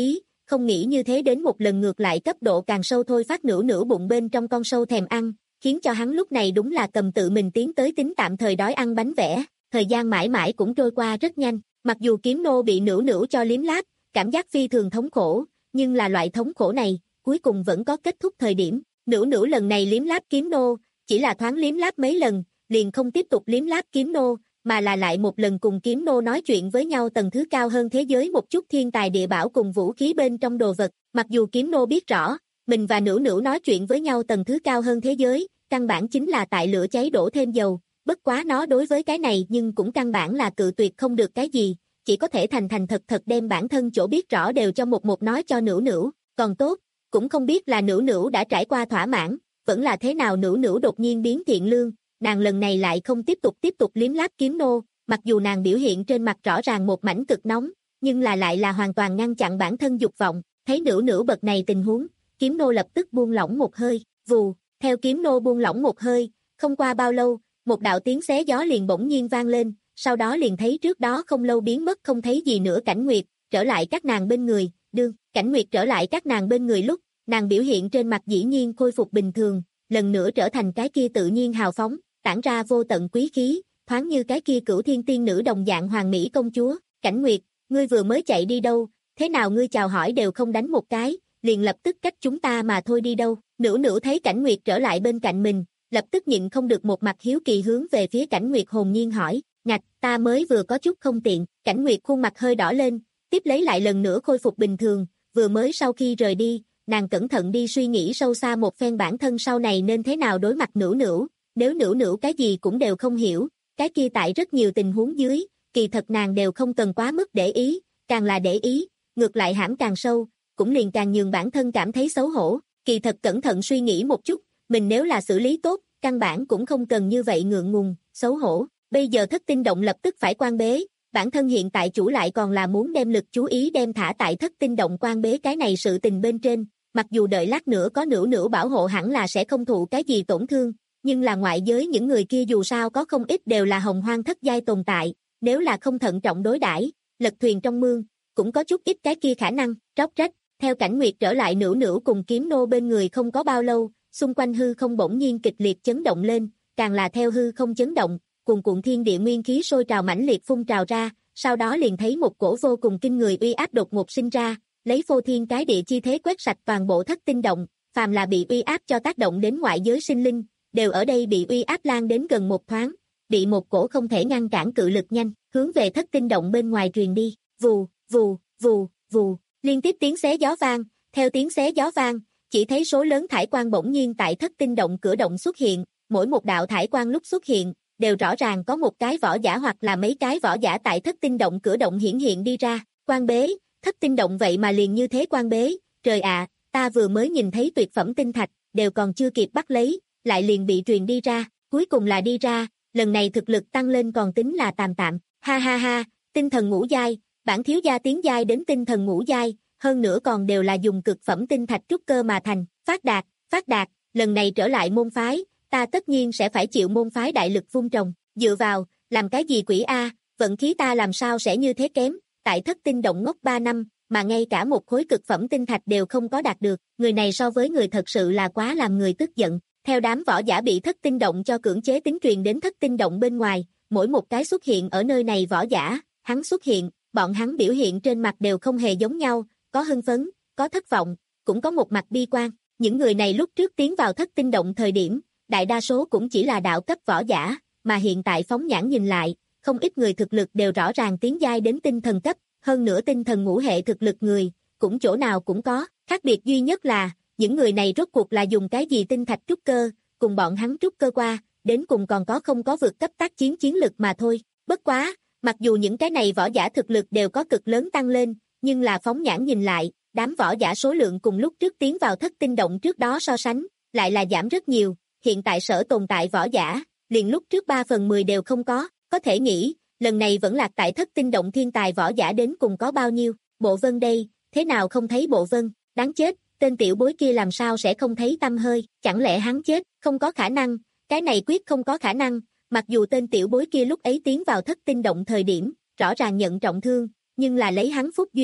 không nghĩ như thế đến một lần ngược lại cấp độ càng sâu thôi phát nửa nửa bụng bên trong con sâu thèm ăn, khiến cho hắn lúc này đúng là cầm tự mình tiến tới tính tạm thời đói ăn bánh vẽ, thời gian mãi mãi cũng trôi qua rất nhanh, mặc dù kiếm nô bị nửa nửa cho liếm láp, cảm giác phi thường thống khổ, nhưng là loại thống khổ này, cuối cùng vẫn có kết thúc thời điểm, nửa nửa lần này liếm láp kiếm nô, chỉ là thoáng liếm láp mấy lần, liền không tiếp tục liếm láp kiếm nô, mà là lại một lần cùng kiếm nô nói chuyện với nhau tầng thứ cao hơn thế giới một chút thiên tài địa bảo cùng vũ khí bên trong đồ vật, mặc dù kiếm nô biết rõ, mình và nửa nửa nói chuyện với nhau tầng thứ cao hơn thế giới, căn bản chính là tại lửa cháy đổ thêm dầu, bất quá nó đối với cái này nhưng cũng căn bản là cự tuyệt không được cái gì, chỉ có thể thành thành thật thật đem bản thân chỗ biết rõ đều cho một một nói cho nửa nửa, còn tốt, cũng không biết là nửa nửa đã trải qua thỏa mãn, vẫn là thế nào nửa nửa đột nhiên biến thiện lương, nàng lần này lại không tiếp tục tiếp tục liếm láp kiếm nô, mặc dù nàng biểu hiện trên mặt rõ ràng một mảnh cực nóng, nhưng là lại là hoàn toàn ngăn chặn bản thân dục vọng, thấy nửa nửa bậc này tình huống, kiếm nô lập tức buông lỏng một hơi, vù, theo kiếm nô buông lỏng một hơi, không qua bao lâu, một đạo tiếng xé gió liền bỗng nhiên vang lên, sau đó liền thấy trước đó không lâu biến mất không thấy gì nữa Cảnh Nguyệt, trở lại các nàng bên người, đương, Cảnh Nguyệt trở lại các nàng bên người lúc, nàng biểu hiện trên mặt dĩ nhiên khôi phục bình thường, lần nữa trở thành cái kia tự nhiên hào phóng, tản ra vô tận quý khí, thoáng như cái kia cửu thiên tiên nữ đồng dạng hoàng mỹ công chúa, Cảnh Nguyệt, ngươi vừa mới chạy đi đâu, thế nào ngươi chào hỏi đều không đánh một cái, liền lập tức cách chúng ta mà thôi đi đâu, nửa nửa thấy Cảnh Nguyệt trở lại bên cạnh mình, lập tức nhịn không được một mặt hiếu kỳ hướng về phía Cảnh Nguyệt hồn nhiên hỏi, ngạch, ta mới vừa có chút không tiện, Cảnh Nguyệt khuôn mặt hơi đỏ lên, tiếp lấy lại lần nữa khôi phục bình thường, vừa mới sau khi rời đi, nàng cẩn thận đi suy nghĩ sâu xa một phen bản thân sau này nên thế nào đối mặt nửa nửa, nếu nửa nửa cái gì cũng đều không hiểu, cái kia tại rất nhiều tình huống dưới, kỳ thật nàng đều không cần quá mức để ý, càng là để ý, ngược lại hãm càng sâu, cũng liền càng nhường bản thân cảm thấy xấu hổ, kỳ thật cẩn thận suy nghĩ một chút, mình nếu là xử lý tốt, căn bản cũng không cần như vậy ngượng ngùng, xấu hổ, bây giờ thất tinh động lập tức phải quan bế, bản thân hiện tại chủ lại còn là muốn đem lực chú ý đem thả tại thất tinh động quan bế cái này sự tình bên trên, mặc dù đợi lát nữa có nửa nửa bảo hộ hẳn là sẽ không thụ cái gì tổn thương, nhưng là ngoại giới những người kia dù sao có không ít đều là hồng hoang thất giai tồn tại, nếu là không thận trọng đối đãi, lật thuyền trong mương, cũng có chút ít cái kia khả năng, tróc trách, theo Cảnh Nguyệt trở lại nửa nửa cùng kiếm nô bên người không có bao lâu, xung quanh hư không bỗng nhiên kịch liệt chấn động lên, càng là theo hư không chấn động, cuồn cuộn thiên địa nguyên khí sôi trào mãnh liệt phun trào ra, sau đó liền thấy một cổ vô cùng kinh người uy áp đột ngột sinh ra, lấy phô thiên cái địa chi thế quét sạch toàn bộ thất tinh động, phàm là bị uy áp cho tác động đến ngoại giới sinh linh, đều ở đây bị uy áp lan đến gần một thoáng, bị một cổ không thể ngăn cản cự lực nhanh, hướng về thất tinh động bên ngoài truyền đi, vù, vù, vù, vù, liên tiếp tiếng xé gió vang, theo tiếng xé gió vang, chỉ thấy số lớn thải quang bỗng nhiên tại thất tinh động cửa động xuất hiện, mỗi một đạo thải quang lúc xuất hiện, đều rõ ràng có một cái võ giả hoặc là mấy cái võ giả tại thất tinh động cửa động hiển hiện đi ra, quan bế, thất tinh động vậy mà liền như thế quan bế, trời ạ, ta vừa mới nhìn thấy tuyệt phẩm tinh thạch, đều còn chưa kịp bắt lấy, lại liền bị truyền đi ra, cuối cùng là đi ra, lần này thực lực tăng lên còn tính là tạm tạm, ha ha ha, tinh thần ngũ giai, bản thiếu gia tiến giai đến tinh thần ngũ giai, hơn nữa còn đều là dùng cực phẩm tinh thạch trúc cơ mà thành, phát đạt, phát đạt, lần này trở lại môn phái, ta tất nhiên sẽ phải chịu môn phái đại lực vun trồng, dựa vào, làm cái gì quỷ a, vận khí ta làm sao sẽ như thế kém, tại thất tinh động ngốc ba năm, mà ngay cả một khối cực phẩm tinh thạch đều không có đạt được, người này so với người thật sự là quá làm người tức giận, theo đám võ giả bị thất tinh động cho cưỡng chế tính truyền đến thất tinh động bên ngoài, mỗi một cái xuất hiện ở nơi này võ giả, hắn xuất hiện, bọn hắn biểu hiện trên mặt đều không hề giống nhau, có hưng phấn, có thất vọng, cũng có một mặt bi quan, những người này lúc trước tiến vào thất tinh động thời điểm, đại đa số cũng chỉ là đạo cấp võ giả, mà hiện tại phóng nhãn nhìn lại, không ít người thực lực đều rõ ràng tiến giai đến tinh thần cấp, hơn nữa tinh thần ngũ hệ thực lực người, cũng chỗ nào cũng có, khác biệt duy nhất là, những người này rốt cuộc là dùng cái gì tinh thạch trúc cơ, cùng bọn hắn trúc cơ qua, đến cùng còn có không có vượt cấp tác chiến chiến lực mà thôi, bất quá, mặc dù những cái này võ giả thực lực đều có cực lớn tăng lên, nhưng là phóng nhãn nhìn lại, đám võ giả số lượng cùng lúc trước tiến vào thất tinh động trước đó so sánh, lại là giảm rất nhiều, hiện tại sở tồn tại võ giả, liền lúc trước ba phần mười đều không có, có thể nghĩ, lần này vẫn lạc tại thất tinh động thiên tài võ giả đến cùng có bao nhiêu, Bộ Vân đây, thế nào không thấy Bộ Vân, đáng chết, tên tiểu bối kia làm sao sẽ không thấy tăm hơi, chẳng lẽ hắn chết, không có khả năng, cái này quyết không có khả năng, mặc dù tên tiểu bối kia lúc ấy tiến vào thất tinh động thời điểm, rõ ràng nhận trọng thương, nhưng là lấy hắn phúc duyên,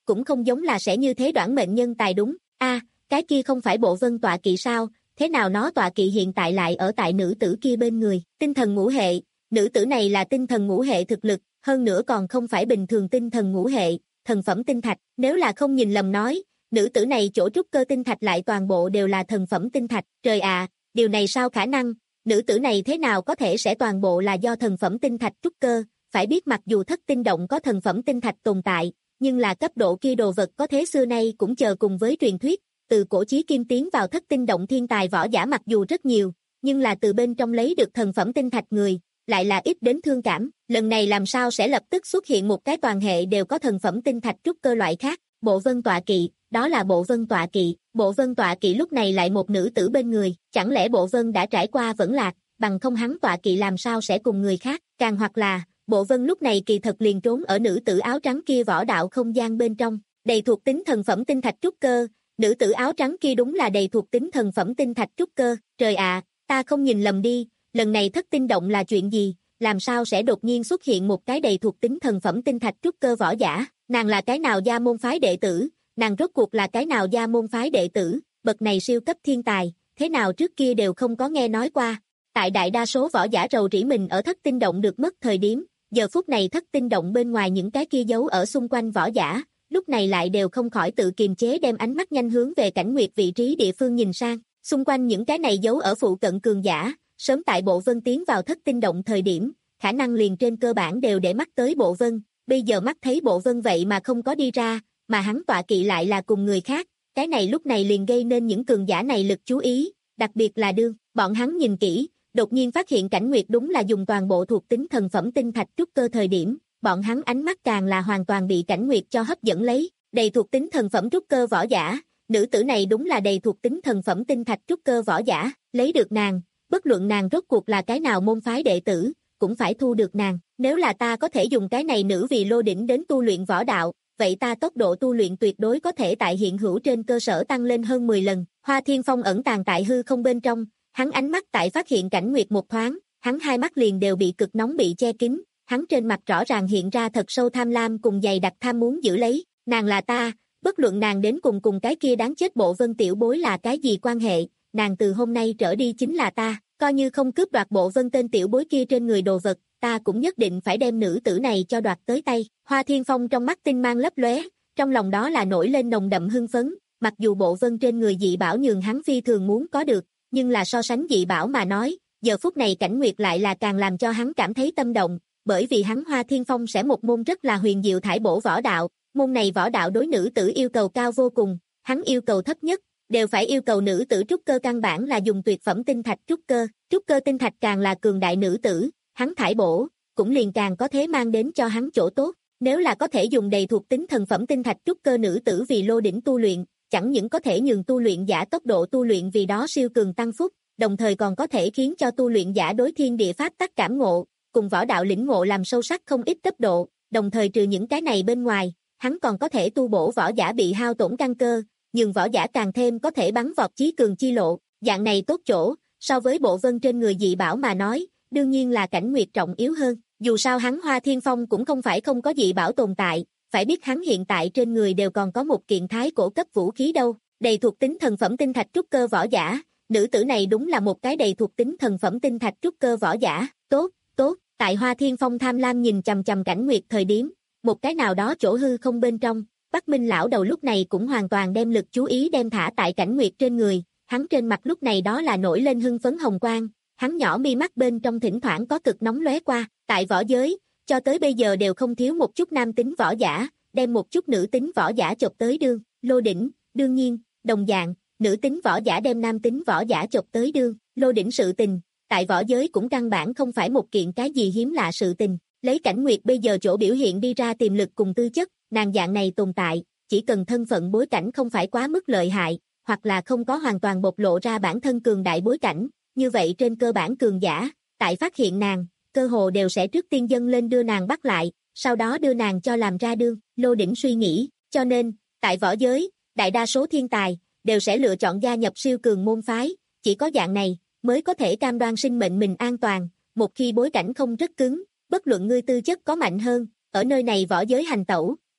cũng không giống là sẽ như thế đoản mệnh nhân tài đúng. A, cái kia không phải bộ vân tọa kỵ sao, thế nào nó tọa kỵ hiện tại lại ở tại nữ tử kia bên người, tinh thần ngũ hệ, nữ tử này là tinh thần ngũ hệ thực lực, hơn nữa còn không phải bình thường tinh thần ngũ hệ, thần phẩm tinh thạch, nếu là không nhìn lầm nói, nữ tử này chỗ trúc cơ tinh thạch lại toàn bộ đều là thần phẩm tinh thạch, trời ạ, điều này sao khả năng, nữ tử này thế nào có thể sẽ toàn bộ là do thần phẩm tinh thạch trúc cơ, phải biết mặc dù thất tinh động có thần phẩm tinh thạch tồn tại, nhưng là cấp độ kia đồ vật có thế xưa nay cũng chờ cùng với truyền thuyết, từ cổ chí kim tiến vào thất tinh động thiên tài võ giả mặc dù rất nhiều, nhưng là từ bên trong lấy được thần phẩm tinh thạch người, lại là ít đến thương cảm, lần này làm sao sẽ lập tức xuất hiện một cái toàn hệ đều có thần phẩm tinh thạch trúc cơ loại khác, bộ vân tọa kỵ, đó là bộ vân tọa kỵ, bộ vân tọa kỵ lúc này lại một nữ tử bên người, chẳng lẽ bộ vân đã trải qua vẫn lạc, bằng không hắn tọa kỵ làm sao sẽ cùng người khác, càng hoặc là, bộ vân lúc này kỳ thật liền trốn ở nữ tử áo trắng kia võ đạo không gian bên trong, đầy thuộc tính thần phẩm tinh thạch trúc cơ, nữ tử áo trắng kia đúng là đầy thuộc tính thần phẩm tinh thạch trúc cơ, trời ạ, ta không nhìn lầm đi, lần này thất tinh động là chuyện gì, làm sao sẽ đột nhiên xuất hiện một cái đầy thuộc tính thần phẩm tinh thạch trúc cơ võ giả, nàng là cái nào gia môn phái đệ tử, nàng rốt cuộc là cái nào gia môn phái đệ tử, bậc này siêu cấp thiên tài, thế nào trước kia đều không có nghe nói qua, tại đại đa số võ giả rầu rĩ mình ở thất tinh động được mất thời điểm, giờ phút này thất tinh động bên ngoài những cái kia giấu ở xung quanh võ giả, lúc này lại đều không khỏi tự kiềm chế đem ánh mắt nhanh hướng về Cảnh Nguyệt vị trí địa phương nhìn sang, xung quanh những cái này giấu ở phụ cận cường giả, sớm tại bộ vân tiến vào thất tinh động thời điểm, khả năng liền trên cơ bản đều để mắt tới bộ vân, bây giờ mắt thấy bộ vân vậy mà không có đi ra, mà hắn tọa kỵ lại là cùng người khác, cái này lúc này liền gây nên những cường giả này lực chú ý, đặc biệt là đương, bọn hắn nhìn kỹ, đột nhiên phát hiện Cảnh Nguyệt đúng là dùng toàn bộ thuộc tính thần phẩm tinh thạch trúc cơ thời điểm, bọn hắn ánh mắt càng là hoàn toàn bị Cảnh Nguyệt cho hấp dẫn lấy, đầy thuộc tính thần phẩm trúc cơ võ giả, nữ tử này đúng là đầy thuộc tính thần phẩm tinh thạch trúc cơ võ giả, lấy được nàng, bất luận nàng rốt cuộc là cái nào môn phái đệ tử, cũng phải thu được nàng, nếu là ta có thể dùng cái này nữ vì lô đỉnh đến tu luyện võ đạo, vậy ta tốc độ tu luyện tuyệt đối có thể tại hiện hữu trên cơ sở tăng lên hơn mười lần, Hoa Thiên Phong ẩn tàng tại hư không bên trong, hắn ánh mắt tại phát hiện Cảnh Nguyệt một thoáng, hắn hai mắt liền đều bị cực nóng bị che kín, hắn trên mặt rõ ràng hiện ra thật sâu tham lam cùng dày đặc tham muốn giữ lấy, nàng là ta, bất luận nàng đến cùng cùng cái kia đáng chết bộ vân tiểu bối là cái gì quan hệ, nàng từ hôm nay trở đi chính là ta, coi như không cướp đoạt bộ vân tên tiểu bối kia trên người đồ vật, ta cũng nhất định phải đem nữ tử này cho đoạt tới tay, Hoa Thiên Phong trong mắt tinh mang lấp lóe, trong lòng đó là nổi lên nồng đậm hưng phấn, mặc dù bộ vân trên người dị bảo nhường hắn phi thường muốn có được, nhưng là so sánh dị bảo mà nói, giờ phút này Cảnh Nguyệt lại là càng làm cho hắn cảm thấy tâm động, bởi vì hắn Hoa Thiên Phong sẽ một môn rất là huyền diệu thải bổ võ đạo, môn này võ đạo đối nữ tử yêu cầu cao vô cùng, hắn yêu cầu thấp nhất, đều phải yêu cầu nữ tử trúc cơ căn bản là dùng tuyệt phẩm tinh thạch trúc cơ, trúc cơ tinh thạch càng là cường đại nữ tử, hắn thải bổ, cũng liền càng có thể mang đến cho hắn chỗ tốt, nếu là có thể dùng đầy thuộc tính thần phẩm tinh thạch trúc cơ nữ tử vì lô đỉnh tu luyện, chẳng những có thể nhường tu luyện giả tốc độ tu luyện vì đó siêu cường tăng phúc, đồng thời còn có thể khiến cho tu luyện giả đối thiên địa pháp tắc cảm ngộ, cùng võ đạo lĩnh ngộ làm sâu sắc không ít cấp độ, đồng thời trừ những cái này bên ngoài, hắn còn có thể tu bổ võ giả bị hao tổn căn cơ, nhường võ giả càng thêm có thể bắn vọt chí cường chi lộ, dạng này tốt chỗ, so với bộ vân trên người dị bảo mà nói, đương nhiên là Cảnh Nguyệt trọng yếu hơn, dù sao hắn Hoa Thiên Phong cũng không phải không có dị bảo tồn tại, phải biết hắn hiện tại trên người đều còn có một kiện thái cổ cấp vũ khí đâu, đầy thuộc tính thần phẩm tinh thạch trúc cơ võ giả, nữ tử này đúng là một cái đầy thuộc tính thần phẩm tinh thạch trúc cơ võ giả, tốt, tốt, tại Hoa Thiên Phong tham lam nhìn chằm chằm Cảnh Nguyệt thời điểm, một cái nào đó chỗ hư không bên trong, Bắc Minh lão đầu lúc này cũng hoàn toàn đem lực chú ý đem thả tại Cảnh Nguyệt trên người, hắn trên mặt lúc này đó là nổi lên hưng phấn hồng quang, hắn nhỏ mi mắt bên trong thỉnh thoảng có cực nóng lóe qua, tại võ giới, cho tới bây giờ đều không thiếu một chút nam tính võ giả, đem một chút nữ tính võ giả chộp tới đương, lô đỉnh, đương nhiên, đồng dạng, nữ tính võ giả đem nam tính võ giả chộp tới đương, lô đỉnh sự tình, tại võ giới cũng căn bản không phải một kiện cái gì hiếm lạ sự tình, lấy Cảnh Nguyệt bây giờ chỗ biểu hiện đi ra tiềm lực cùng tư chất, nàng dạng này tồn tại, chỉ cần thân phận bối cảnh không phải quá mức lợi hại, hoặc là không có hoàn toàn bộc lộ ra bản thân cường đại bối cảnh, như vậy trên cơ bản cường giả, tại phát hiện nàng, cơ hồ đều sẽ trước tiên dâng lên đưa nàng bắt lại, sau đó đưa nàng cho làm ra đương, lô đỉnh suy nghĩ, cho nên, tại võ giới, đại đa số thiên tài, đều sẽ lựa chọn gia nhập siêu cường môn phái, chỉ có dạng này, mới có thể cam đoan sinh mệnh mình an toàn, một khi bối cảnh không rất cứng, bất luận ngươi tư chất có mạnh hơn, ở nơi này võ giới hành tẩu,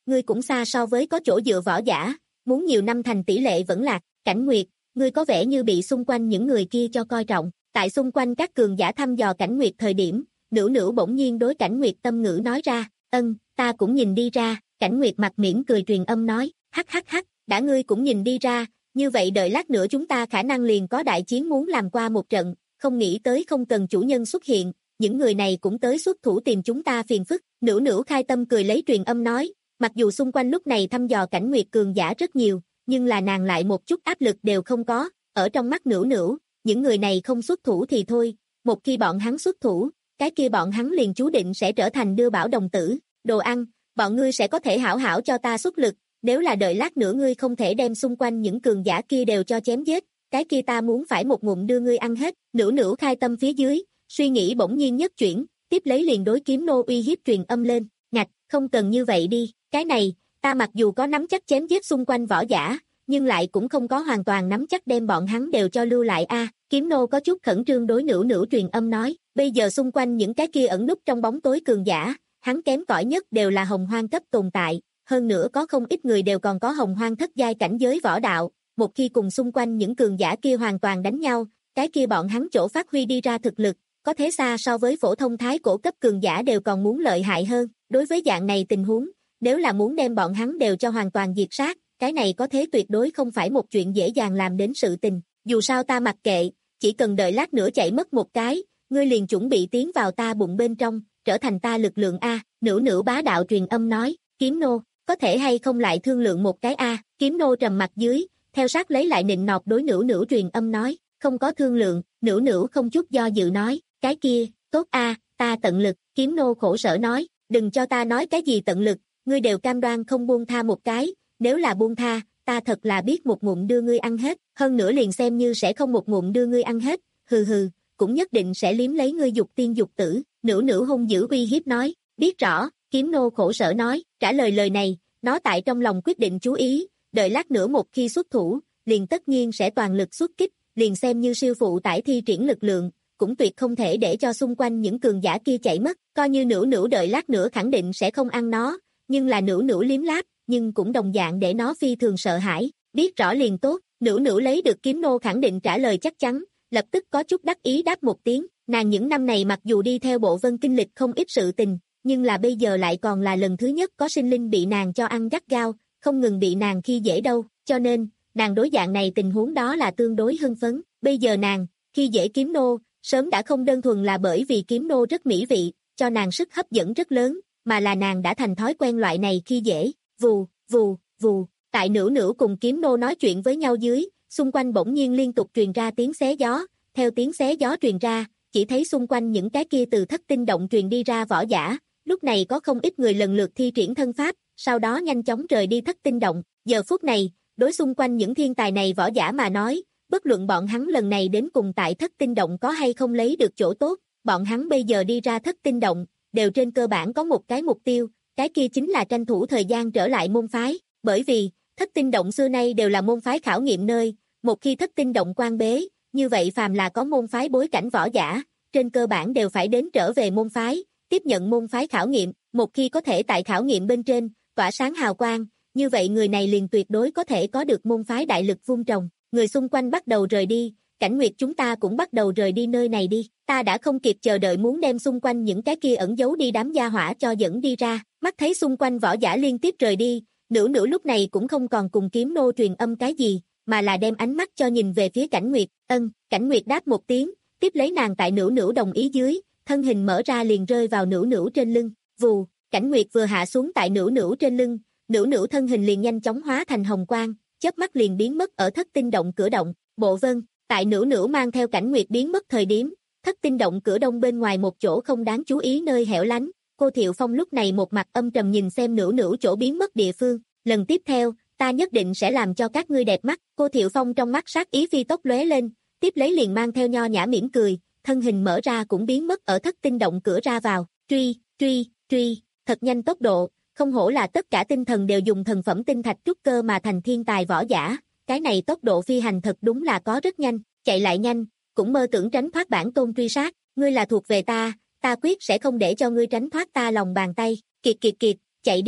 ngươi cũng xa so với có chỗ dựa võ giả, muốn nhiều năm thành tỷ lệ vẫn lạc. Cảnh Nguyệt, ngươi có vẻ như bị xung quanh những người kia cho coi trọng. Tại xung quanh các cường giả thăm dò Cảnh Nguyệt thời điểm, Nữu Nữu bỗng nhiên đối Cảnh Nguyệt tâm ngữ nói ra, ân, ta cũng nhìn đi ra. Cảnh Nguyệt mặt mỉm cười truyền âm nói, hắc hắc hắc, đã ngươi cũng nhìn đi ra, như vậy đợi lát nữa chúng ta khả năng liền có đại chiến muốn làm qua một trận, không nghĩ tới không cần chủ nhân xuất hiện, những người này cũng tới xuất thủ tìm chúng ta phiền phức. Nữu Nữu khai tâm cười lấy truyền âm nói, mặc dù xung quanh lúc này thăm dò Cảnh Nguyệt cường giả rất nhiều, nhưng là nàng lại một chút áp lực đều không có, ở trong mắt Nữu Nữu, những người này không xuất thủ thì thôi, một khi bọn hắn xuất thủ, cái kia bọn hắn liền chú định sẽ trở thành đưa bảo đồng tử, đồ ăn, bọn ngươi sẽ có thể hảo hảo cho ta xuất lực, nếu là đợi lát nữa ngươi không thể đem xung quanh những cường giả kia đều cho chém giết, cái kia ta muốn phải một ngụm đưa ngươi ăn hết. Nữu Nữu khai tâm phía dưới, suy nghĩ bỗng nhiên nhất chuyển, tiếp lấy liền đối Kiếm Nô uy hiếp truyền âm lên, ngạch, không cần như vậy đi, cái này, ta mặc dù có nắm chắc chém giết xung quanh võ giả, nhưng lại cũng không có hoàn toàn nắm chắc đem bọn hắn đều cho lưu lại a. Kiếm Nô có chút khẩn trương đối Nữu Nữu truyền âm nói, bây giờ xung quanh những cái kia ẩn núp trong bóng tối cường giả, hắn kém cỏi nhất đều là hồng hoang cấp tồn tại, hơn nữa có không ít người đều còn có hồng hoang thất giai cảnh giới võ đạo, một khi cùng xung quanh những cường giả kia hoàn toàn đánh nhau, cái kia bọn hắn chỗ phát huy đi ra thực lực, có thế xa so với phổ thông thái cổ cấp cường giả đều còn muốn lợi hại hơn. Đối với dạng này tình huống, nếu là muốn đem bọn hắn đều cho hoàn toàn diệt sát, cái này có thế tuyệt đối không phải một chuyện dễ dàng làm đến sự tình. Dù sao ta mặc kệ, chỉ cần đợi lát nữa chạy mất một cái, ngươi liền chuẩn bị tiến vào ta bụng bên trong, trở thành ta lực lượng a. Nữu Nữu bá đạo truyền âm nói, Kiếm Nô, có thể hay không lại thương lượng một cái a. Kiếm Nô trầm mặt dưới, theo sát lấy lại nịnh nọt đối Nữu Nữu truyền âm nói, không có thương lượng. Nữu Nữu không chút do dự nói, cái kia, tốt a, ta tận lực. Kiếm Nô khổ sở nói, đừng cho ta nói cái gì tận lực, ngươi đều cam đoan không buông tha một cái, nếu là buông tha, ta thật là biết một ngụm đưa ngươi ăn hết, hơn nữa liền xem như sẽ không một ngụm đưa ngươi ăn hết, hừ hừ, cũng nhất định sẽ liếm lấy ngươi dục tiên dục tử. Nữu Nữu hung dữ uy hiếp nói, biết rõ. Kiếm Nô khổ sở nói, trả lời lời này, nó tại trong lòng quyết định chú ý, đợi lát nữa một khi xuất thủ, liền tất nhiên sẽ toàn lực xuất kích, liền xem như siêu phụ tải thi triển lực lượng, cũng tuyệt không thể để cho xung quanh những cường giả kia chạy mất, coi như Nữu Nữu đợi lát nữa khẳng định sẽ không ăn nó, nhưng là Nữu Nữu liếm láp, nhưng cũng đồng dạng để nó phi thường sợ hãi, biết rõ liền tốt. Nữu Nữu lấy được Kiếm Nô khẳng định trả lời chắc chắn, lập tức có chút đắc ý đáp một tiếng, nàng những năm này mặc dù đi theo Bộ Vân kinh lịch không ít sự tình, nhưng là bây giờ lại còn là lần thứ nhất có sinh linh bị nàng cho ăn gắt gao, không ngừng bị nàng khi dễ đâu, cho nên, nàng đối dạng này tình huống đó là tương đối hưng phấn. Bây giờ nàng, khi dễ Kiếm Nô, sớm đã không đơn thuần là bởi vì Kiếm Nô rất mỹ vị, cho nàng sức hấp dẫn rất lớn, mà là nàng đã thành thói quen loại này khi dễ. Vù, vù, vù, tại Nữu Nữu cùng Kiếm Nô nói chuyện với nhau dưới, xung quanh bỗng nhiên liên tục truyền ra tiếng xé gió, theo tiếng xé gió truyền ra, chỉ thấy xung quanh những cái kia từ thất tinh động truyền đi ra võ giả, lúc này có không ít người lần lượt thi triển thân pháp, sau đó nhanh chóng rời đi thất tinh động. Giờ phút này, đối xung quanh những thiên tài này võ giả mà nói, bất luận bọn hắn lần này đến cùng tại thất tinh động có hay không lấy được chỗ tốt, bọn hắn bây giờ đi ra thất tinh động, đều trên cơ bản có một cái mục tiêu, cái kia chính là tranh thủ thời gian trở lại môn phái, bởi vì, thất tinh động xưa nay đều là môn phái khảo nghiệm nơi, một khi thất tinh động quan bế, như vậy phàm là có môn phái bối cảnh võ giả, trên cơ bản đều phải đến trở về môn phái, tiếp nhận môn phái khảo nghiệm, một khi có thể tại khảo nghiệm bên trên, tỏa sáng hào quang, như vậy người này liền tuyệt đối có thể có được môn phái đại lực vun trồng. Người xung quanh bắt đầu rời đi, Cảnh Nguyệt chúng ta cũng bắt đầu rời đi nơi này đi, ta đã không kịp chờ đợi muốn đem xung quanh những cái kia ẩn giấu đi đám gia hỏa cho dẫn đi ra. Mắt thấy xung quanh võ giả liên tiếp rời đi, Nữu Nữu lúc này cũng không còn cùng Kiếm Nô truyền âm cái gì, mà là đem ánh mắt cho nhìn về phía Cảnh Nguyệt. Ân, Cảnh Nguyệt đáp một tiếng, tiếp lấy nàng tại Nữu Nữu đồng ý dưới, thân hình mở ra liền rơi vào Nữu Nữu trên lưng. Vù, Cảnh Nguyệt vừa hạ xuống tại Nữu Nữu trên lưng, Nữu Nữu thân hình liền nhanh chóng hóa thành hồng quang, chớp mắt liền biến mất ở thất tinh động cửa động. Bộ Vân, tại Nữu Nữu mang theo Cảnh Nguyệt biến mất thời điểm, thất tinh động cửa đông bên ngoài một chỗ không đáng chú ý nơi hẻo lánh, Cô Thiệu Phong lúc này một mặt âm trầm nhìn xem Nữu Nữu chỗ biến mất địa phương, lần tiếp theo, ta nhất định sẽ làm cho các ngươi đẹp mắt. Cô Thiệu Phong trong mắt sát ý phi tốc lóe lên, tiếp lấy liền mang theo nho nhã mỉm cười, thân hình mở ra cũng biến mất ở thất tinh động cửa ra vào. Truy, truy, truy, thật nhanh tốc độ, không hổ là tất cả tinh thần đều dùng thần phẩm tinh thạch trúc cơ mà thành thiên tài võ giả, cái này tốc độ phi hành thật đúng là có rất nhanh, chạy lại nhanh, cũng mơ tưởng tránh thoát bản tôn truy sát, ngươi là thuộc về ta, ta quyết sẽ không để cho ngươi tránh thoát ta lòng bàn tay. Kiệt kiệt kiệt, chạy đi,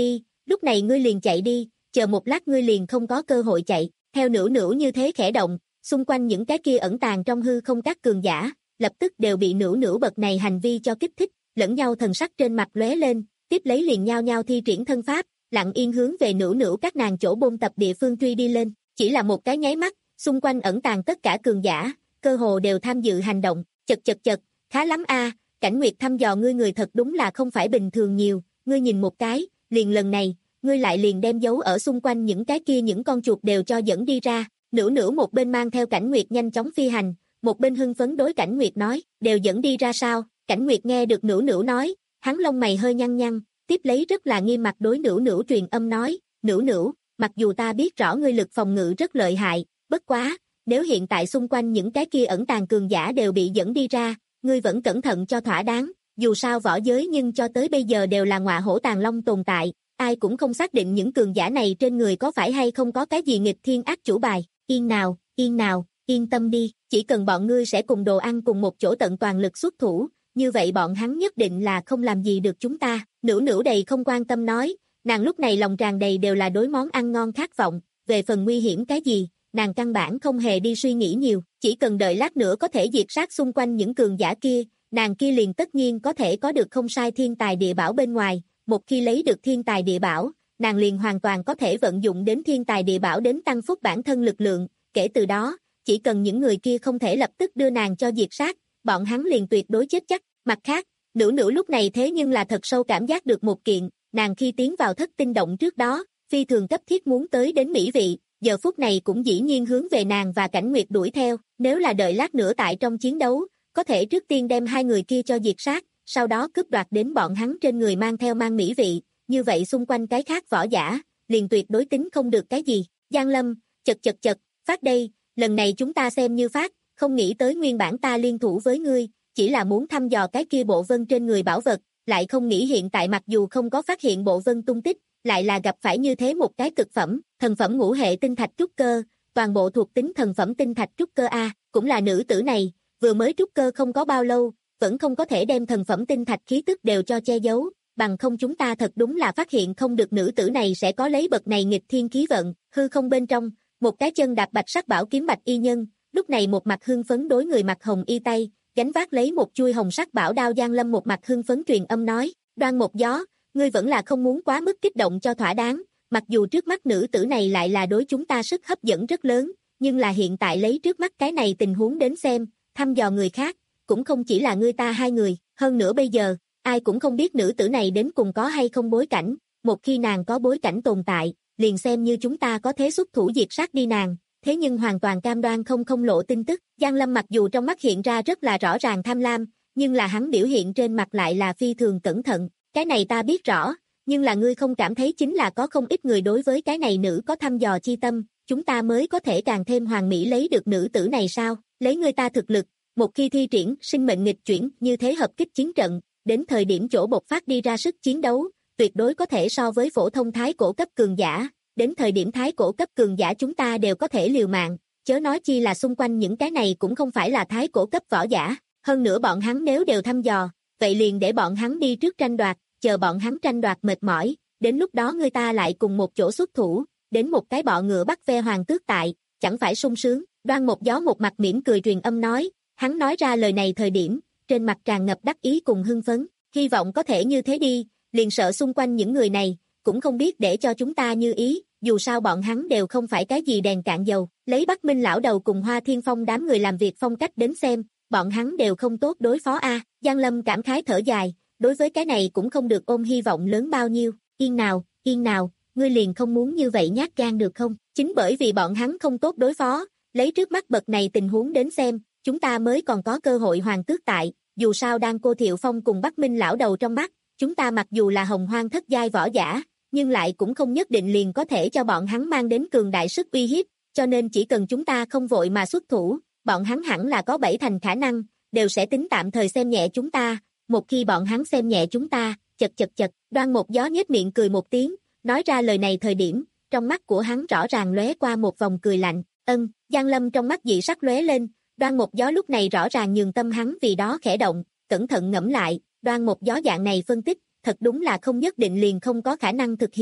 lúc này ngươi liền chạy đi, chờ một lát ngươi liền không có cơ hội chạy. Theo Nữu Nữu như thế khẽ động, xung quanh những cái kia ẩn tàng trong hư không các cường giả, lập tức đều bị Nữu Nữu bậc này hành vi cho kích thích, lẫn nhau thần sắc trên mặt lóe lên, tiếp lấy liền nhao nhao thi triển thân pháp, lặng yên hướng về Nữu Nữu các nàng chỗ bôn tập địa phương truy đi lên. Chỉ là một cái nháy mắt, xung quanh ẩn tàng tất cả cường giả, cơ hồ đều tham dự hành động. Chật chật chật, khá lắm a, Cảnh Nguyệt thăm dò ngươi người thật đúng là không phải bình thường nhiều, ngươi nhìn một cái, liền lần này, ngươi lại liền đem dấu ở xung quanh những cái kia những con chuột đều cho dẫn đi ra. Nữu Nữu một bên mang theo Cảnh Nguyệt nhanh chóng phi hành, một bên hưng phấn đối Cảnh Nguyệt nói, đều dẫn đi ra sao? Cảnh Nguyệt nghe được Nữu Nữu nói, hắn lông mày hơi nhăn nhăn, tiếp lấy rất là nghiêm mặt đối Nữu Nữu truyền âm nói, Nữu Nữu, mặc dù ta biết rõ ngươi lực phòng ngự rất lợi hại, bất quá, nếu hiện tại xung quanh những cái kia ẩn tàng cường giả đều bị dẫn đi ra, ngươi vẫn cẩn thận cho thỏa đáng, dù sao võ giới nhưng cho tới bây giờ đều là ngọa hổ tàng long tồn tại, ai cũng không xác định những cường giả này trên người có phải hay không có cái gì nghịch thiên ác chủ bài. Yên nào, yên nào, yên tâm đi, chỉ cần bọn ngươi sẽ cùng đồ ăn cùng một chỗ tận toàn lực xuất thủ, như vậy bọn hắn nhất định là không làm gì được chúng ta. Nữu Nữu đầy không quan tâm nói, nàng lúc này lòng tràn đầy đều là đối món ăn ngon khát vọng, về phần nguy hiểm cái gì, nàng căn bản không hề đi suy nghĩ nhiều, chỉ cần đợi lát nữa có thể diệt sát xung quanh những cường giả kia, nàng kia liền tất nhiên có thể có được không sai thiên tài địa bảo bên ngoài, một khi lấy được thiên tài địa bảo, nàng liền hoàn toàn có thể vận dụng đến thiên tài địa bảo đến tăng phúc bản thân lực lượng, kể từ đó, chỉ cần những người kia không thể lập tức đưa nàng cho diệt sát, bọn hắn liền tuyệt đối chết chắc. Mặt khác, Nữu Nữu lúc này thế nhưng là thật sâu cảm giác được một kiện, nàng khi tiến vào thất tinh động trước đó, phi thường cấp thiết muốn tới đến mỹ vị, giờ phút này cũng dĩ nhiên hướng về nàng và Cảnh Nguyệt đuổi theo, nếu là đợi lát nữa tại trong chiến đấu, có thể trước tiên đem hai người kia cho diệt sát, sau đó cướp đoạt đến bọn hắn trên người mang theo mang mỹ vị, như vậy xung quanh cái khác võ giả, liền tuyệt đối tính không được cái gì. Giang Lâm, chật chật chật, phát đây, lần này chúng ta xem như phát, không nghĩ tới nguyên bản ta liên thủ với ngươi, chỉ là muốn thăm dò cái kia bộ vân trên người bảo vật, lại không nghĩ hiện tại mặc dù không có phát hiện bộ vân tung tích, lại là gặp phải như thế một cái cực phẩm, thần phẩm ngũ hệ tinh thạch trúc cơ, toàn bộ thuộc tính thần phẩm tinh thạch trúc cơ A, cũng là nữ tử này, vừa mới trúc cơ không có bao lâu, vẫn không có thể đem thần phẩm tinh thạch khí tức đều cho che giấu, bằng không chúng ta thật đúng là phát hiện không được nữ tử này sẽ có lấy bậc này nghịch thiên khí vận. Hư không bên trong, một cái chân đạp bạch sắc bảo kiếm bạch y nhân, lúc này một mặt hưng phấn đối người mặc hồng y tay, gánh vác lấy một chuôi hồng sắc bảo đao. Giang Lâm một mặt hưng phấn truyền âm nói, Đoan Một Gió, ngươi vẫn là không muốn quá mức kích động cho thỏa đáng, mặc dù trước mắt nữ tử này lại là đối chúng ta sức hấp dẫn rất lớn, nhưng là hiện tại lấy trước mắt cái này tình huống đến xem, thăm dò người khác, cũng không chỉ là ngươi ta hai người, hơn nữa bây giờ, ai cũng không biết nữ tử này đến cùng có hay không bối cảnh, một khi nàng có bối cảnh tồn tại, liền xem như chúng ta có thế xuất thủ diệt sát đi nàng, thế nhưng hoàn toàn cam đoan không không lộ tin tức. Giang Lâm mặc dù trong mắt hiện ra rất là rõ ràng tham lam, nhưng là hắn biểu hiện trên mặt lại là phi thường cẩn thận, cái này ta biết rõ, nhưng là ngươi không cảm thấy chính là có không ít người đối với cái này nữ có thăm dò chi tâm, chúng ta mới có thể càng thêm hoàn mỹ lấy được nữ tử này sao? Lấy ngươi ta thực lực, một khi thi triển sinh mệnh nghịch chuyển như thế hợp kích chiến trận, đến thời điểm chỗ bộc phát đi ra sức chiến đấu, tuyệt đối có thể so với phổ thông thái cổ cấp cường giả, đến thời điểm thái cổ cấp cường giả chúng ta đều có thể liều mạng, chớ nói chi là xung quanh những cái này cũng không phải là thái cổ cấp võ giả, hơn nữa bọn hắn nếu đều thăm dò, vậy liền để bọn hắn đi trước tranh đoạt, chờ bọn hắn tranh đoạt mệt mỏi, đến lúc đó người ta lại cùng một chỗ xuất thủ, đến một cái bọ ngựa bắt ve hoàng tước tại, chẳng phải sung sướng. Đoan Một Gió một mặt mỉm cười truyền âm nói, hắn nói ra lời này thời điểm, trên mặt tràn ngập đắc ý cùng hưng phấn, hy vọng có thể như thế đi, liền sợ xung quanh những người này, cũng không biết để cho chúng ta như ý, dù sao bọn hắn đều không phải cái gì đèn cạn dầu, lấy Bắc Minh lão đầu cùng Hoa Thiên Phong đám người làm việc phong cách đến xem, bọn hắn đều không tốt đối phó a. Giang Lâm cảm khái thở dài, đối với cái này cũng không được ôm hy vọng lớn bao nhiêu, yên nào, yên nào, ngươi liền không muốn như vậy nhát gan được không? Chính bởi vì bọn hắn không tốt đối phó, lấy trước mắt bậc này tình huống đến xem, chúng ta mới còn có cơ hội hoàng tước tại, dù sao đang Cô Thiệu Phong cùng Bắc Minh lão đầu trong mắt, chúng ta mặc dù là hồng hoang thất giai võ giả, nhưng lại cũng không nhất định liền có thể cho bọn hắn mang đến cường đại sức uy hiếp, cho nên chỉ cần chúng ta không vội mà xuất thủ, bọn hắn hẳn là có bảy thành khả năng, đều sẽ tính tạm thời xem nhẹ chúng ta, một khi bọn hắn xem nhẹ chúng ta, chật chật chật, Đoan Một Gió nhếch miệng cười một tiếng, nói ra lời này thời điểm, trong mắt của hắn rõ ràng lóe qua một vòng cười lạnh, ân, Giang Lâm trong mắt dị sắc lóe lên, Đoan Một Gió lúc này rõ ràng nhường tâm hắn vì đó khẽ động, cẩn thận ngẫm lại, Đoan Một Gió dạng này phân tích, thật đúng là không nhất định liền không có khả năng thực hiện,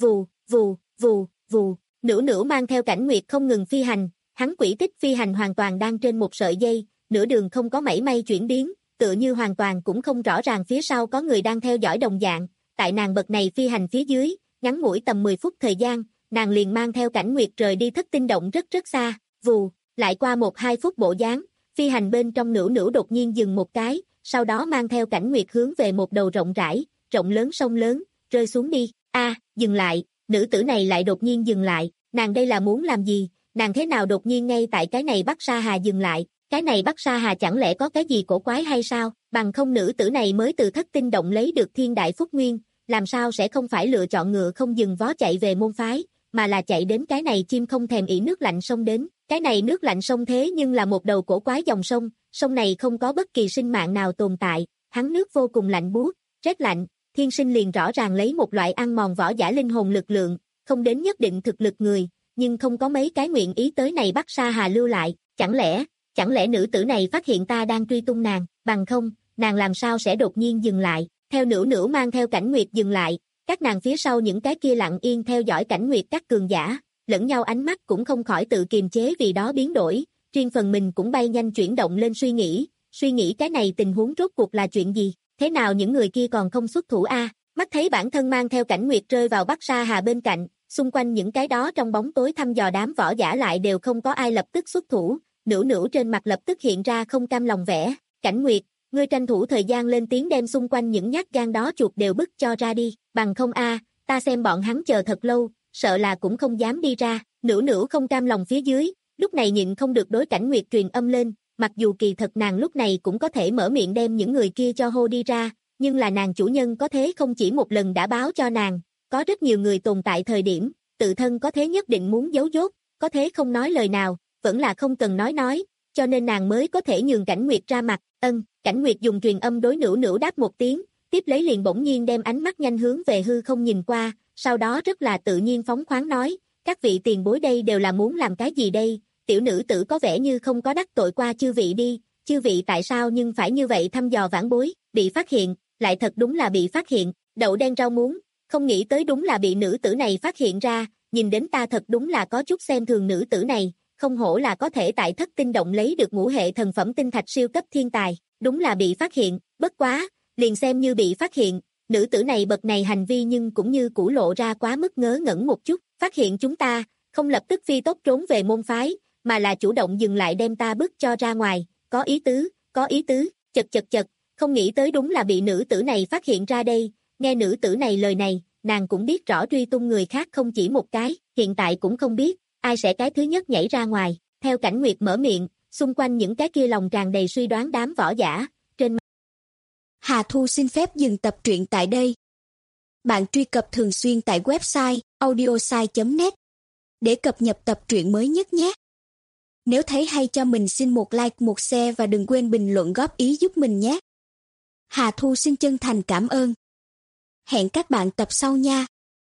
vù, vù, vù, vù, Nữu Nữu mang theo Cảnh Nguyệt không ngừng phi hành, hắn quỹ tích phi hành hoàn toàn đang trên một sợi dây, nửa đường không có mảy may chuyển biến, tựa như hoàn toàn cũng không rõ ràng phía sau có người đang theo dõi đồng dạng. Tại nàng bậc này phi hành phía dưới, ngắn ngủi tầm mười phút thời gian, nàng liền mang theo Cảnh Nguyệt rời đi Thất Tinh Động rất rất xa, vù, lại qua một hai phút bộ dáng, phi hành bên trong Nữu Nữu đột nhiên dừng một cái, sau đó mang theo Cảnh Nguyệt hướng về một đầu rộng rãi, rộng lớn sông lớn, rơi xuống đi. A, dừng lại, nữ tử này lại đột nhiên dừng lại, nàng đây là muốn làm gì? Nàng thế nào đột nhiên ngay tại cái này Bắc Sa Hà dừng lại? Cái này Bắc Sa Hà chẳng lẽ có cái gì cổ quái hay sao? Bằng không nữ tử này mới từ Thất Tinh Động lấy được thiên đại phúc nguyên, làm sao sẽ không phải lựa chọn ngựa không dừng vó chạy về môn phái, mà là chạy đến cái này chim không thèm ỷ nước lạnh sông đến. Cái này nước lạnh sông thế nhưng là một đầu cổ quái dòng sông, sông này không có bất kỳ sinh mạng nào tồn tại, hắn nước vô cùng lạnh buốt, rét lạnh, thiên sinh liền rõ ràng lấy một loại ăn mòn võ giả linh hồn lực lượng, không đến nhất định thực lực người, nhưng không có mấy cái nguyện ý tới này Bắc Sa Hà lưu lại, chẳng lẽ, chẳng lẽ nữ tử này phát hiện ta đang truy tung nàng, bằng không, nàng làm sao sẽ đột nhiên dừng lại, theo Nữu Nữu mang theo Cảnh Nguyệt dừng lại, các nàng phía sau những cái kia lặng yên theo dõi Cảnh Nguyệt các cường giả, lẫn nhau ánh mắt cũng không khỏi tự kiềm chế vì đó biến đổi, riêng phần mình cũng bay nhanh chuyển động lên suy nghĩ, suy nghĩ cái này tình huống rốt cuộc là chuyện gì, thế nào những người kia còn không xuất thủ a? Mắt thấy bản thân mang theo Cảnh Nguyệt rơi vào Bắc Sa Hà bên cạnh, xung quanh những cái đó trong bóng tối thăm dò đám võ giả lại đều không có ai lập tức xuất thủ, Nữu Nữu trên mặt lập tức hiện ra không cam lòng vẻ, Cảnh Nguyệt, ngươi tranh thủ thời gian lên tiếng đem xung quanh những nhát gan đó chuột đều bức cho ra đi, bằng không a, ta xem bọn hắn chờ thật lâu, sợ là cũng không dám đi ra. Nữu Nữu không cam lòng phía dưới, lúc này nhịn không được đối Cảnh Nguyệt truyền âm lên, mặc dù kỳ thật nàng lúc này cũng có thể mở miệng đem những người kia cho hô đi ra, nhưng là nàng chủ nhân có thế không chỉ một lần đã báo cho nàng, có rất nhiều người tồn tại thời điểm, tự thân có thế nhất định muốn giấu dốt, có thế không nói lời nào, vẫn là không cần nói nói, cho nên nàng mới có thể nhường Cảnh Nguyệt ra mặt. Ân, Cảnh Nguyệt dùng truyền âm đối Nữu Nữu đáp một tiếng, tiếp lấy liền bỗng nhiên đem ánh mắt nhanh hướng về hư không nhìn qua, sau đó rất là tự nhiên phóng khoáng nói, các vị tiền bối đây đều là muốn làm cái gì đây, tiểu nữ tử có vẻ như không có đắc tội qua chư vị đi, chư vị tại sao nhưng phải như vậy thăm dò vãn bối, bị phát hiện, lại thật đúng là bị phát hiện, đậu đen rau muống, không nghĩ tới đúng là bị nữ tử này phát hiện ra, nhìn đến ta thật đúng là có chút xem thường nữ tử này, không hổ là có thể tại Thất Tinh Động lấy được ngũ hệ thần phẩm tinh thạch siêu cấp thiên tài, đúng là bị phát hiện, bất quá, liền xem như bị phát hiện, nữ tử này bậc này hành vi nhưng cũng như cũ lộ ra quá mức ngớ ngẩn một chút, phát hiện chúng ta, không lập tức phi tốc trốn về môn phái, mà là chủ động dừng lại đem ta bức cho ra ngoài, có ý tứ, có ý tứ, chật chật chật, không nghĩ tới đúng là bị nữ tử này phát hiện ra đây, nghe nữ tử này lời này, nàng cũng biết rõ truy tung người khác không chỉ một cái, hiện tại cũng không biết, ai sẽ cái thứ nhất nhảy ra ngoài, theo Cảnh Nguyệt mở miệng, xung quanh những cái kia lòng tràn đầy suy đoán đám võ giả, trên Hà Thu xin phép dừng tập truyện tại đây. Bạn truy cập thường xuyên tại website audiosai chấm net để cập nhật tập truyện mới nhất nhé. Nếu thấy hay cho mình xin một like, một share và đừng quên bình luận góp ý giúp mình nhé. Hà Thu xin chân thành cảm ơn. Hẹn các bạn tập sau nha.